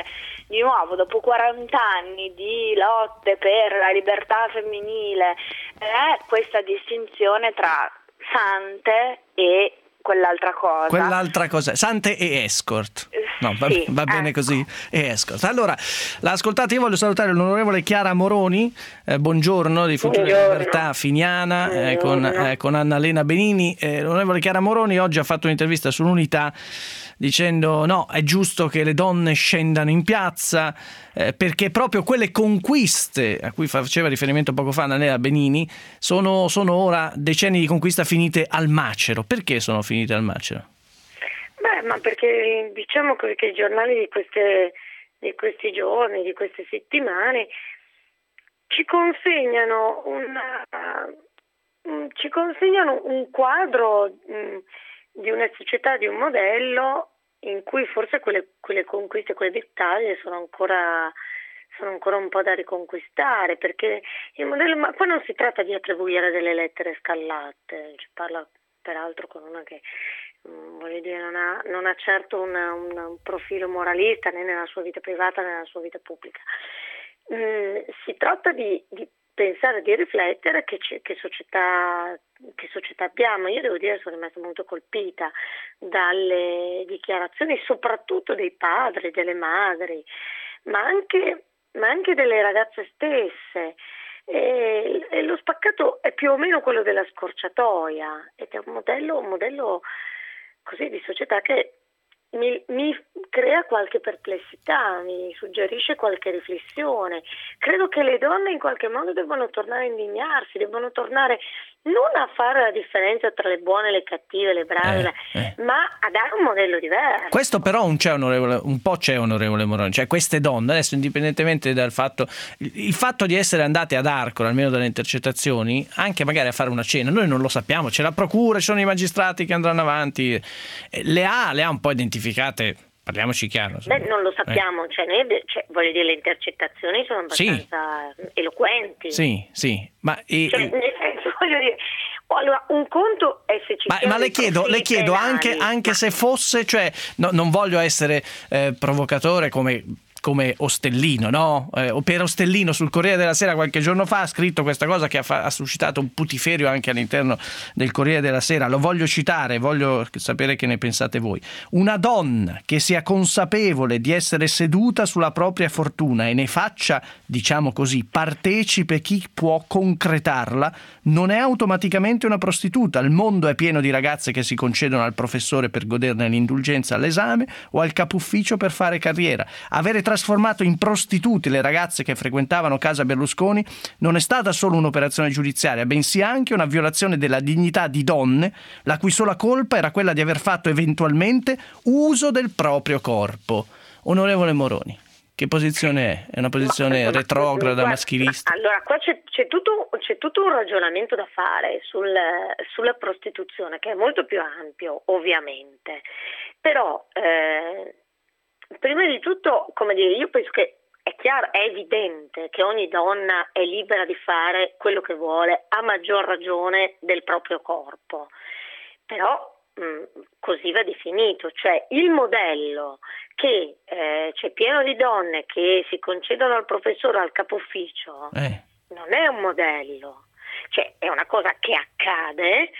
di nuovo dopo 40 anni di lotte per la libertà femminile questa distinzione tra sante e quell'altra cosa. Sante e escort. No, sì, va bene così. E escort. Allora, l'ha ascoltata, io voglio salutare l'onorevole Chiara Moroni, buongiorno, di Futuro e Libertà Finiana, con Annalena Benini. L'onorevole Chiara Moroni oggi ha fatto un'intervista sull'Unità dicendo no, è giusto che le donne scendano in piazza perché proprio quelle conquiste a cui faceva riferimento poco fa Annalena Benini sono ora decenni di conquista finite al macero. Perché sono finite al macero? Ma perché diciamo che i giornali di questi giorni, di queste settimane ci consegnano un quadro di una società, di un modello in cui forse quelle conquiste, quelle battaglie sono ancora un po' da riconquistare, perché il modello, ma qua non si tratta di attribuire delle lettere scallate, ci parla peraltro con una che voglio dire non ha certo un profilo moralista né nella sua vita privata né nella sua vita pubblica. Si tratta di pensare, di riflettere che società abbiamo. Io devo dire, sono rimasta molto colpita dalle dichiarazioni soprattutto dei padri, delle madri, ma anche delle ragazze stesse. E lo spaccato è più o meno quello della scorciatoia, ed è un modello così di società che mi crea qualche perplessità, mi suggerisce qualche riflessione. Credo che le donne in qualche modo devono tornare a indignarsi, devono tornare non a fare la differenza tra le buone, le cattive, le brave, ma a dare un modello diverso. Questo però un po' c'è, onorevole Moroni, cioè queste donne adesso, indipendentemente dal fatto, il fatto di essere andate ad Arcore, almeno dalle intercettazioni, anche magari a fare una cena, noi non lo sappiamo, c'è la procura, ci sono i magistrati che andranno avanti, le ha un po' identificate. Parliamoci chiaro. Non lo sappiamo, voglio dire, le intercettazioni sono abbastanza eloquenti. Sì, ma nel senso, voglio dire, allora, un conto è se ci ma le chiedo anche se fosse, cioè non voglio essere provocatore come Ostellino, no? Per Ostellino sul Corriere della Sera qualche giorno fa ha scritto questa cosa che ha suscitato un putiferio anche all'interno del Corriere della Sera. Lo voglio citare, voglio sapere che ne pensate voi. Una donna che sia consapevole di essere seduta sulla propria fortuna e ne faccia, diciamo così, partecipe chi può concretarla, non è automaticamente una prostituta. Il mondo è pieno di ragazze che si concedono al professore per goderne l'indulgenza all'esame o al capo ufficio per fare carriera. Avere trasformato in prostitute le ragazze che frequentavano casa Berlusconi non è stata solo un'operazione giudiziaria, bensì anche una violazione della dignità di donne la cui sola colpa era quella di aver fatto eventualmente uso del proprio corpo. Onorevole Moroni, che posizione è? È una posizione retrograda, maschilista? Allora, qua c'è tutto un ragionamento da fare sulla prostituzione, che è molto più ampio, ovviamente. Però prima di tutto, come dire, io penso che è chiaro, è evidente che ogni donna è libera di fare quello che vuole, a maggior ragione del proprio corpo. Però così va definito, cioè il modello che c'è pieno di donne che si concedono al professore o al capo ufficio non è un modello, cioè è una cosa che accade.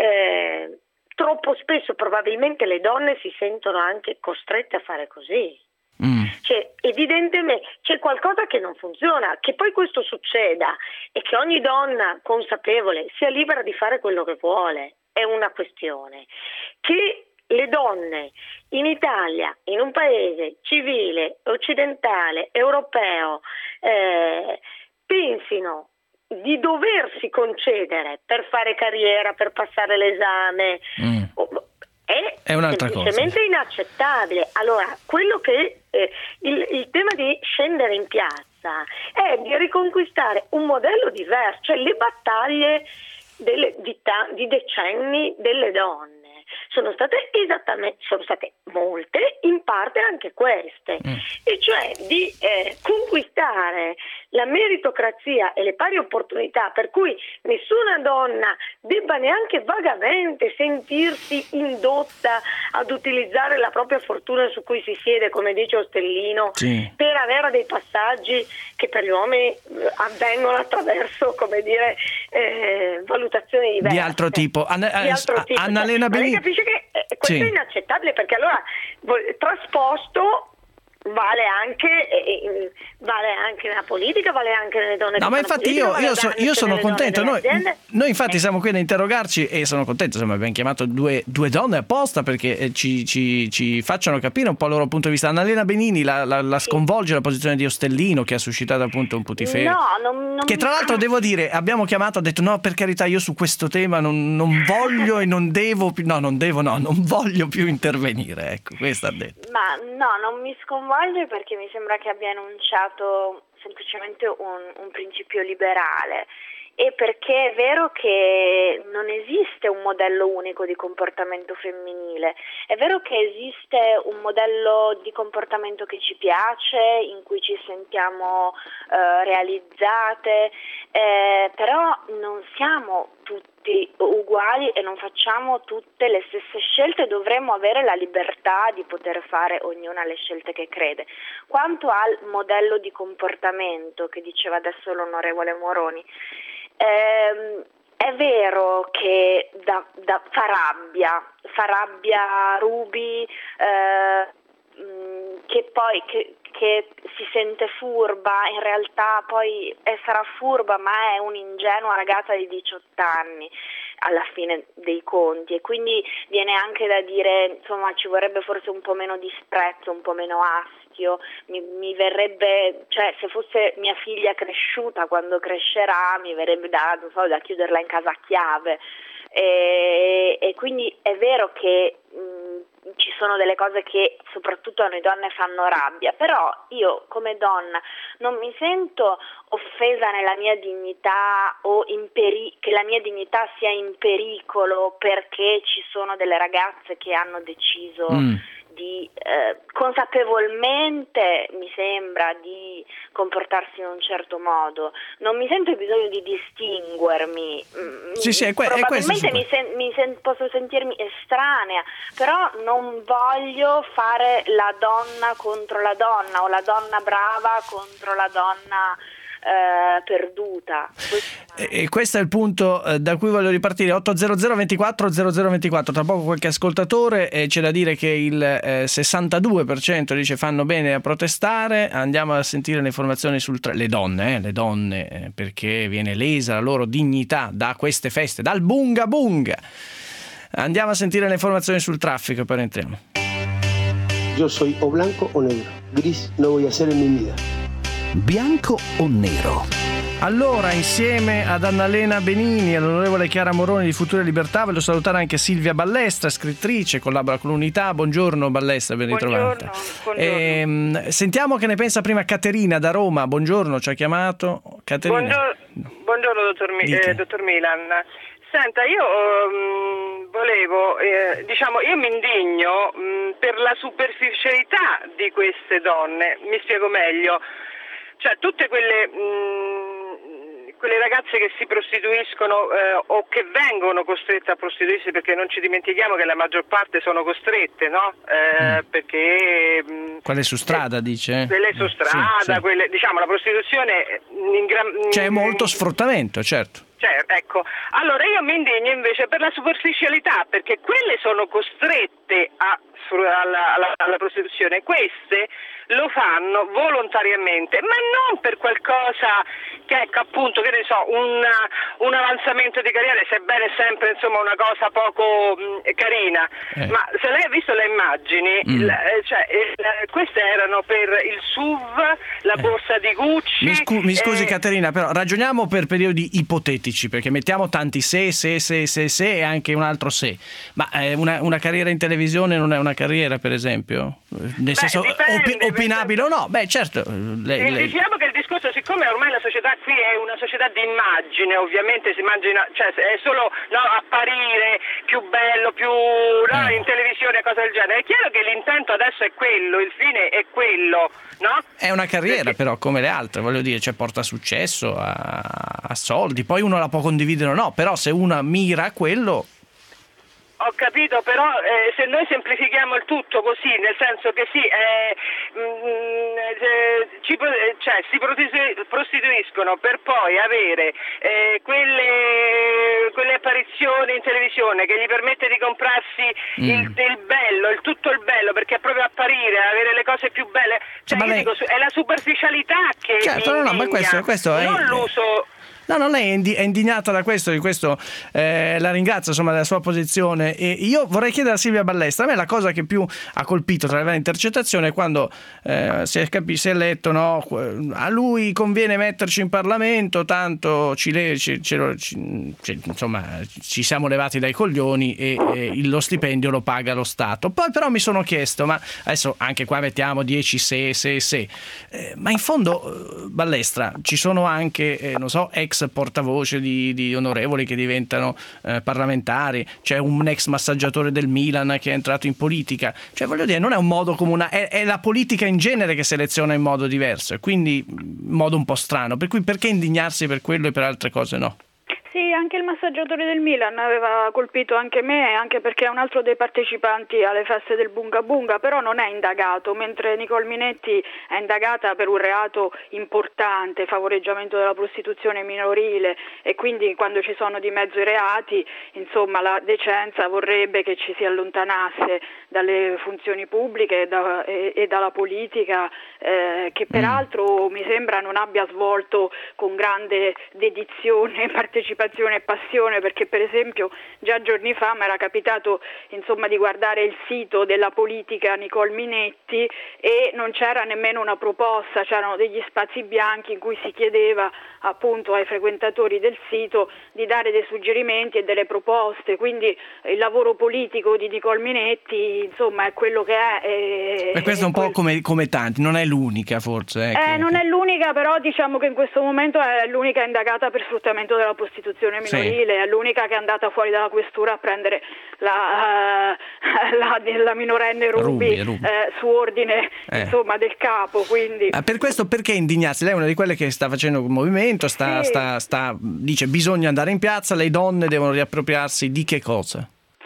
Troppo spesso probabilmente le donne si sentono anche costrette a fare così. Cioè, evidentemente c'è qualcosa che non funziona. Che poi questo succeda e che ogni donna consapevole sia libera di fare quello che vuole è una questione. Che le donne in Italia, in un paese civile, occidentale, europeo, pensino di doversi concedere per fare carriera, per passare l'esame, è un'altra semplicemente cosa. Inaccettabile. Allora, quello che il tema di scendere in piazza è di riconquistare un modello diverso, cioè le battaglie di decenni delle donne sono state molte, in parte anche queste, e cioè di conquistare la meritocrazia e le pari opportunità, per cui nessuna donna debba neanche vagamente sentirsi indotta ad utilizzare la propria fortuna su cui si siede, come dice Ostellino, per avere dei passaggi che per gli uomini avvengono attraverso, come dire, valutazioni diverse. Di altro tipo. Annalena Benini. Lei capisce che questo è inaccettabile, perché allora trasposto vale anche nella politica, vale anche nelle donne. No, ma infatti io sono contento. Noi infatti siamo qui ad interrogarci e sono contento. Insomma, abbiamo chiamato due donne apposta perché ci facciano capire un po' il loro punto di vista. Annalena Benini la sconvolge la posizione di Ostellino, che ha suscitato appunto un putiferio. Che tra l'altro devo dire, abbiamo chiamato, ha detto no, per carità, io su questo tema non voglio e non devo più, non voglio più intervenire. Ecco, questo ha detto. Ma no, non mi sconvolge, perché mi sembra che abbia enunciato semplicemente un principio liberale, e perché è vero che non esiste un modello unico di comportamento femminile, è vero che esiste un modello di comportamento che ci piace, in cui ci sentiamo realizzate, però non siamo tutti uguali e non facciamo tutte le stesse scelte. Dovremmo avere la libertà di poter fare ognuna le scelte che crede. Quanto al modello di comportamento che diceva adesso l'onorevole Moroni, è vero che fa rabbia Ruby, che poi che si sente furba, in realtà poi sarà furba, ma è un'ingenua ragazza di 18 anni alla fine dei conti, e quindi viene anche da dire, insomma, ci vorrebbe forse un po' meno disprezzo, un po' meno astio. Mi verrebbe, cioè, se fosse mia figlia cresciuta, quando crescerà mi verrebbe da chiuderla in casa a chiave, e quindi è vero che ci sono delle cose che soprattutto a noi donne fanno rabbia, però io come donna non mi sento offesa nella mia dignità o che la mia dignità sia in pericolo perché ci sono delle ragazze che hanno deciso di consapevolmente, mi sembra, di comportarsi in un certo modo. Non mi sento il bisogno di distinguermi. Probabilmente posso sentirmi estranea, però non voglio fare la donna contro la donna, o la donna brava contro la donna perduta. E questo è il punto da cui voglio ripartire. 800 24 0024. Tra poco qualche ascoltatore, c'è da dire che il 62% dice fanno bene a protestare. Andiamo a sentire le informazioni le donne, perché viene lesa la loro dignità da queste feste, dal bunga bunga. Andiamo a sentire le informazioni sul traffico, poi entriamo. Yo soy o blanco o negro. Gris no voy a ser en mi vida. Bianco o nero? Allora, insieme ad Annalena Benini e all'onorevole Chiara Moroni di Futuro e Libertà, voglio salutare anche Silvia Ballestra, scrittrice, collabora con l'Unità. Buongiorno Ballestra, ben ritrovata. Buongiorno. Sentiamo che ne pensa prima Caterina da Roma. Buongiorno, ci ha chiamato. Caterina. Buongiorno dottor Milan. Senta, io volevo, io mi indigno per la superficialità di queste donne. Mi spiego meglio. Cioè, tutte quelle ragazze che si prostituiscono o che vengono costrette a prostituirsi, perché non ci dimentichiamo che la maggior parte sono costrette, no? Perché quelle su strada, dice? Quelle su strada, sì. Quelle, diciamo, la prostituzione c'è molto sfruttamento, certo. Ecco, allora io mi indigno invece per la superficialità, perché quelle sono costrette alla prostituzione, queste lo fanno volontariamente, ma non per qualcosa che, ecco, appunto, che ne so, un avanzamento di carriera, sebbene sempre, insomma, una cosa poco carina, ma se lei ha visto le immagini, queste erano per il SUV, la borsa di Gucci. Mi scusi Caterina, però ragioniamo per periodi ipotetici, perché mettiamo tanti se e anche un altro se, ma una carriera in televisione non è una carriera, per esempio? Nel senso, dipende, opinabile o no? Beh, certo. Diciamo che il discorso discorso, siccome ormai la società qui è una società di immagine, ovviamente si immagina, cioè è solo apparire più bello, più in televisione, cose del genere. È chiaro che l'intento adesso è quello, il fine è quello, no? È una carriera però come le altre, voglio dire, cioè porta successo, a soldi, poi uno la può condividere o no, però se una mira a quello... Ho capito, però se noi semplifichiamo il tutto così, nel senso che sì, si prostituiscono per poi avere quelle apparizioni in televisione che gli permette di comprarsi il bello, tutto il bello, perché è proprio apparire, avere le cose più belle. Cioè, io dico, è la superficialità che certo, mi no, ma questo non è... l'uso. No, lei è indignata da questo, di questo la ringrazio insomma della sua posizione, e io vorrei chiedere a Silvia Ballestra, a me la cosa che più ha colpito tra le varie intercettazioni è quando si è letto, no, a lui conviene metterci in Parlamento, tanto insomma ci siamo levati dai coglioni e lo stipendio lo paga lo Stato. Poi però mi sono chiesto, ma adesso anche qua mettiamo 10 se, ma in fondo Ballestra ci sono anche non so, ex portavoce di onorevoli che diventano parlamentari, c'è un ex massaggiatore del Milan che è entrato in politica, cioè voglio dire, non è un modo comune, è la politica in genere che seleziona in modo diverso, e quindi in modo un po' strano, per cui perché indignarsi per quello e per altre cose no? Sì, anche il massaggiatore del Milan aveva colpito anche me, anche perché è un altro dei partecipanti alle feste del Bunga Bunga, però non è indagato, mentre Nicole Minetti è indagata per un reato importante, favoreggiamento della prostituzione minorile, e quindi quando ci sono di mezzo i reati, insomma, la decenza vorrebbe che ci si allontanasse dalle funzioni pubbliche e dalla politica, che peraltro mi sembra non abbia svolto con grande dedizione, partecipazione e passione, perché per esempio già giorni fa mi era capitato insomma di guardare il sito della politica Nicole Minetti e non c'era nemmeno una proposta, c'erano degli spazi bianchi in cui si chiedeva appunto ai frequentatori del sito di dare dei suggerimenti e delle proposte, quindi il lavoro politico di Nicole Minetti insomma è quello che è. E questo è un po' come tanti, non è l'unica forse. Non è l'unica, però diciamo che in questo momento è l'unica indagata per sfruttamento della prostituzione minorile, sì. È l'unica che è andata fuori dalla questura a prendere la minorenne Ruby. Su ordine insomma del capo, quindi. Per questo perché indignarsi? Lei è una di quelle che sta facendo un movimento, dice bisogna andare in piazza, le donne devono riappropriarsi di che cosa?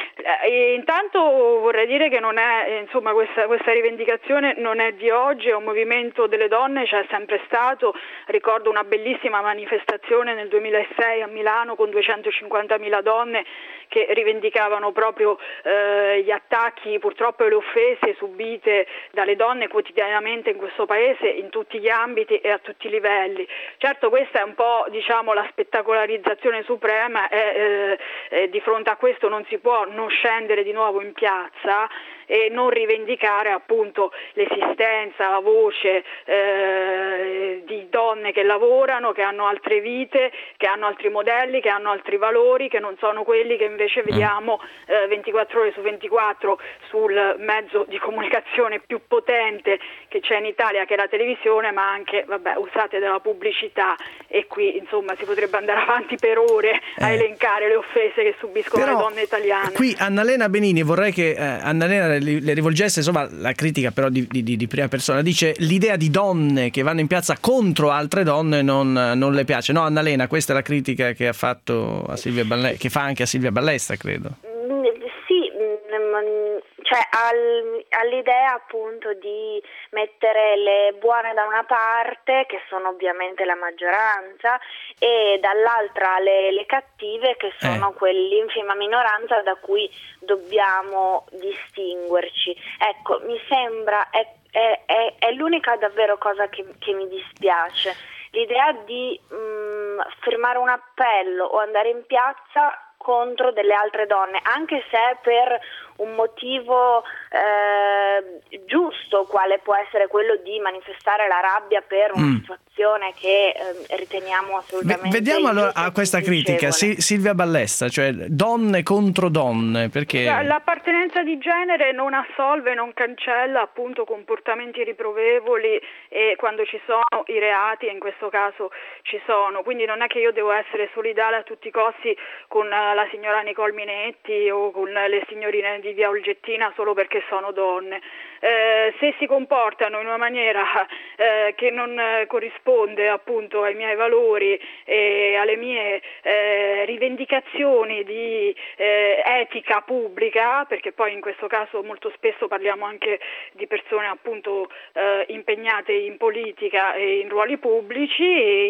Intanto vorrei dire che non è, insomma, questa rivendicazione non è di oggi, è un movimento delle donne, c'è sempre stato. Ricordo una bellissima manifestazione nel 2006 a Milano con 250.000 donne che rivendicavano proprio gli attacchi, purtroppo le offese subite dalle donne quotidianamente in questo paese in tutti gli ambiti e a tutti i livelli. Certo, questa è un po', diciamo, la spettacolarizzazione suprema e di fronte a questo non si può non scendere di nuovo in piazza e non rivendicare appunto l'esistenza, la voce di donne che lavorano, che hanno altre vite, che hanno altri modelli, che hanno altri valori, che non sono quelli che invece vediamo 24 ore su 24 sul mezzo di comunicazione più potente che c'è in Italia, che è la televisione, ma anche usate dalla pubblicità, e qui insomma si potrebbe andare avanti per ore a elencare le offese che subiscono le donne italiane. Qui Annalena Benini, vorrei che Annalena le rivolgesse insomma la critica però di prima persona, dice l'idea di donne che vanno in piazza contro altre donne non le piace, no Annalena? Questa è la critica che ha fatto a Silvia Ballestra, che fa anche a Silvia Ballestra, credo. Sì, cioè all'idea appunto di mettere le buone da una parte, che sono ovviamente la maggioranza, e dall'altra le cattive, che sono quell'infima minoranza da cui dobbiamo distinguerci. Ecco, mi sembra è l'unica davvero cosa che mi dispiace, l'idea di firmare un appello o andare in piazza contro delle altre donne, anche se è per un motivo giusto, quale può essere quello di manifestare la rabbia per una situazione che riteniamo assolutamente vediamo allora a questa critica Silvia Ballestra, cioè donne contro donne, perché l'appartenenza di genere non assolve, non cancella appunto comportamenti riprovevoli, e quando ci sono i reati, e in questo caso ci sono, quindi non è che io devo essere solidale a tutti i costi con la signora Nicole Minetti o con le signorine di Via Olgettina solo perché sono donne. Se si comportano in una maniera che non corrisponde appunto ai miei valori e alle mie rivendicazioni di etica pubblica, perché poi in questo caso molto spesso parliamo anche di persone appunto impegnate in politica e in ruoli pubblici, e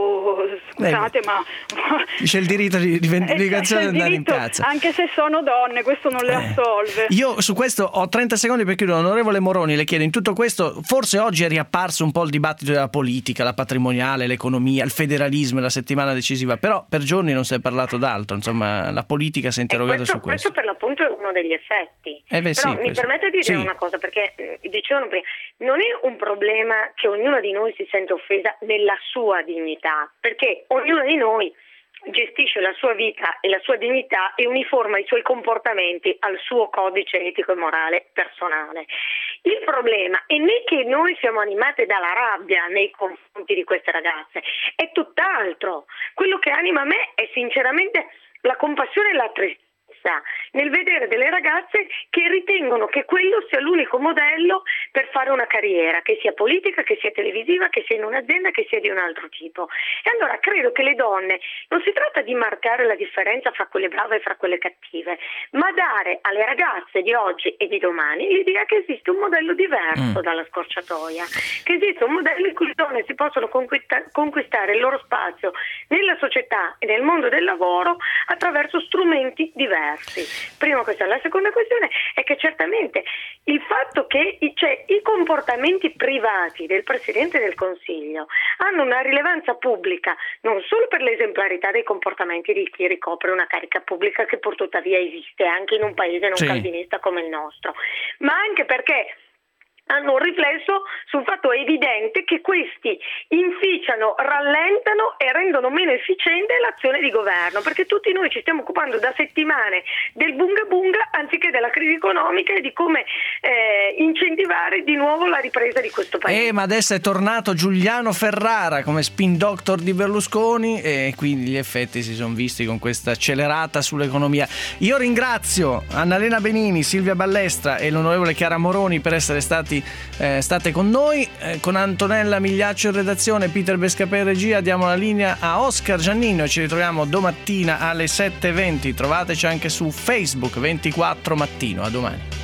io scusate ma c'è il diritto di rivendicazione di andare in piazza, anche se sono donne, questo non le assolve. Io su questo ho 30 secondi per chiudere. Onorevole Moroni, le chiedo, in tutto questo forse oggi è riapparso un po' il dibattito della politica, la patrimoniale, l'economia, il federalismo, la settimana decisiva, però per giorni non si è parlato d'altro, insomma la politica si è interrogata su questo. Questo per l'appunto è uno degli effetti. Mi permette di dire una cosa, perché dicevano prima, non è un problema che ognuno di noi si sente offesa nella sua dignità, perché ognuno di noi gestisce la sua vita e la sua dignità e uniforma i suoi comportamenti al suo codice etico e morale personale. Il problema è né che noi siamo animate dalla rabbia nei confronti di queste ragazze, è tutt'altro. Quello che anima me è sinceramente la compassione e la tristezza nel vedere delle ragazze che ritengono che quello sia l'unico modello per fare una carriera, che sia politica, che sia televisiva, che sia in un'azienda, che sia di un altro tipo. E allora credo che le donne, non si tratta di marcare la differenza fra quelle brave e fra quelle cattive, ma dare alle ragazze di oggi e di domani l'idea che esiste un modello diverso dalla scorciatoia, che esiste un modello in cui le donne si possono conquistare il loro spazio nella società e nel mondo del lavoro attraverso strumenti diversi. Prima questione. La seconda questione è che certamente il fatto che i comportamenti privati del Presidente del Consiglio hanno una rilevanza pubblica non solo per l'esemplarità dei comportamenti di chi ricopre una carica pubblica, che pur tuttavia esiste anche in un paese non calvinista come il nostro, ma anche perché hanno un riflesso sul fatto evidente che questi inficiano, rallentano e rendono meno efficiente l'azione di governo, perché tutti noi ci stiamo occupando da settimane del bunga bunga anziché della crisi economica e di come incentivare di nuovo la ripresa di questo paese. Ma adesso è tornato Giuliano Ferrara come spin doctor di Berlusconi, e quindi gli effetti si sono visti con questa accelerata sull'economia. Io ringrazio Annalena Benini, Silvia Ballestra e l'onorevole Chiara Moroni per essere state con noi. Con Antonella Migliaccio in redazione, Peter Bescapè in regia, diamo la linea a Oscar Giannino e ci ritroviamo domattina alle 7:20. Trovateci anche su Facebook 24 Mattino. A domani.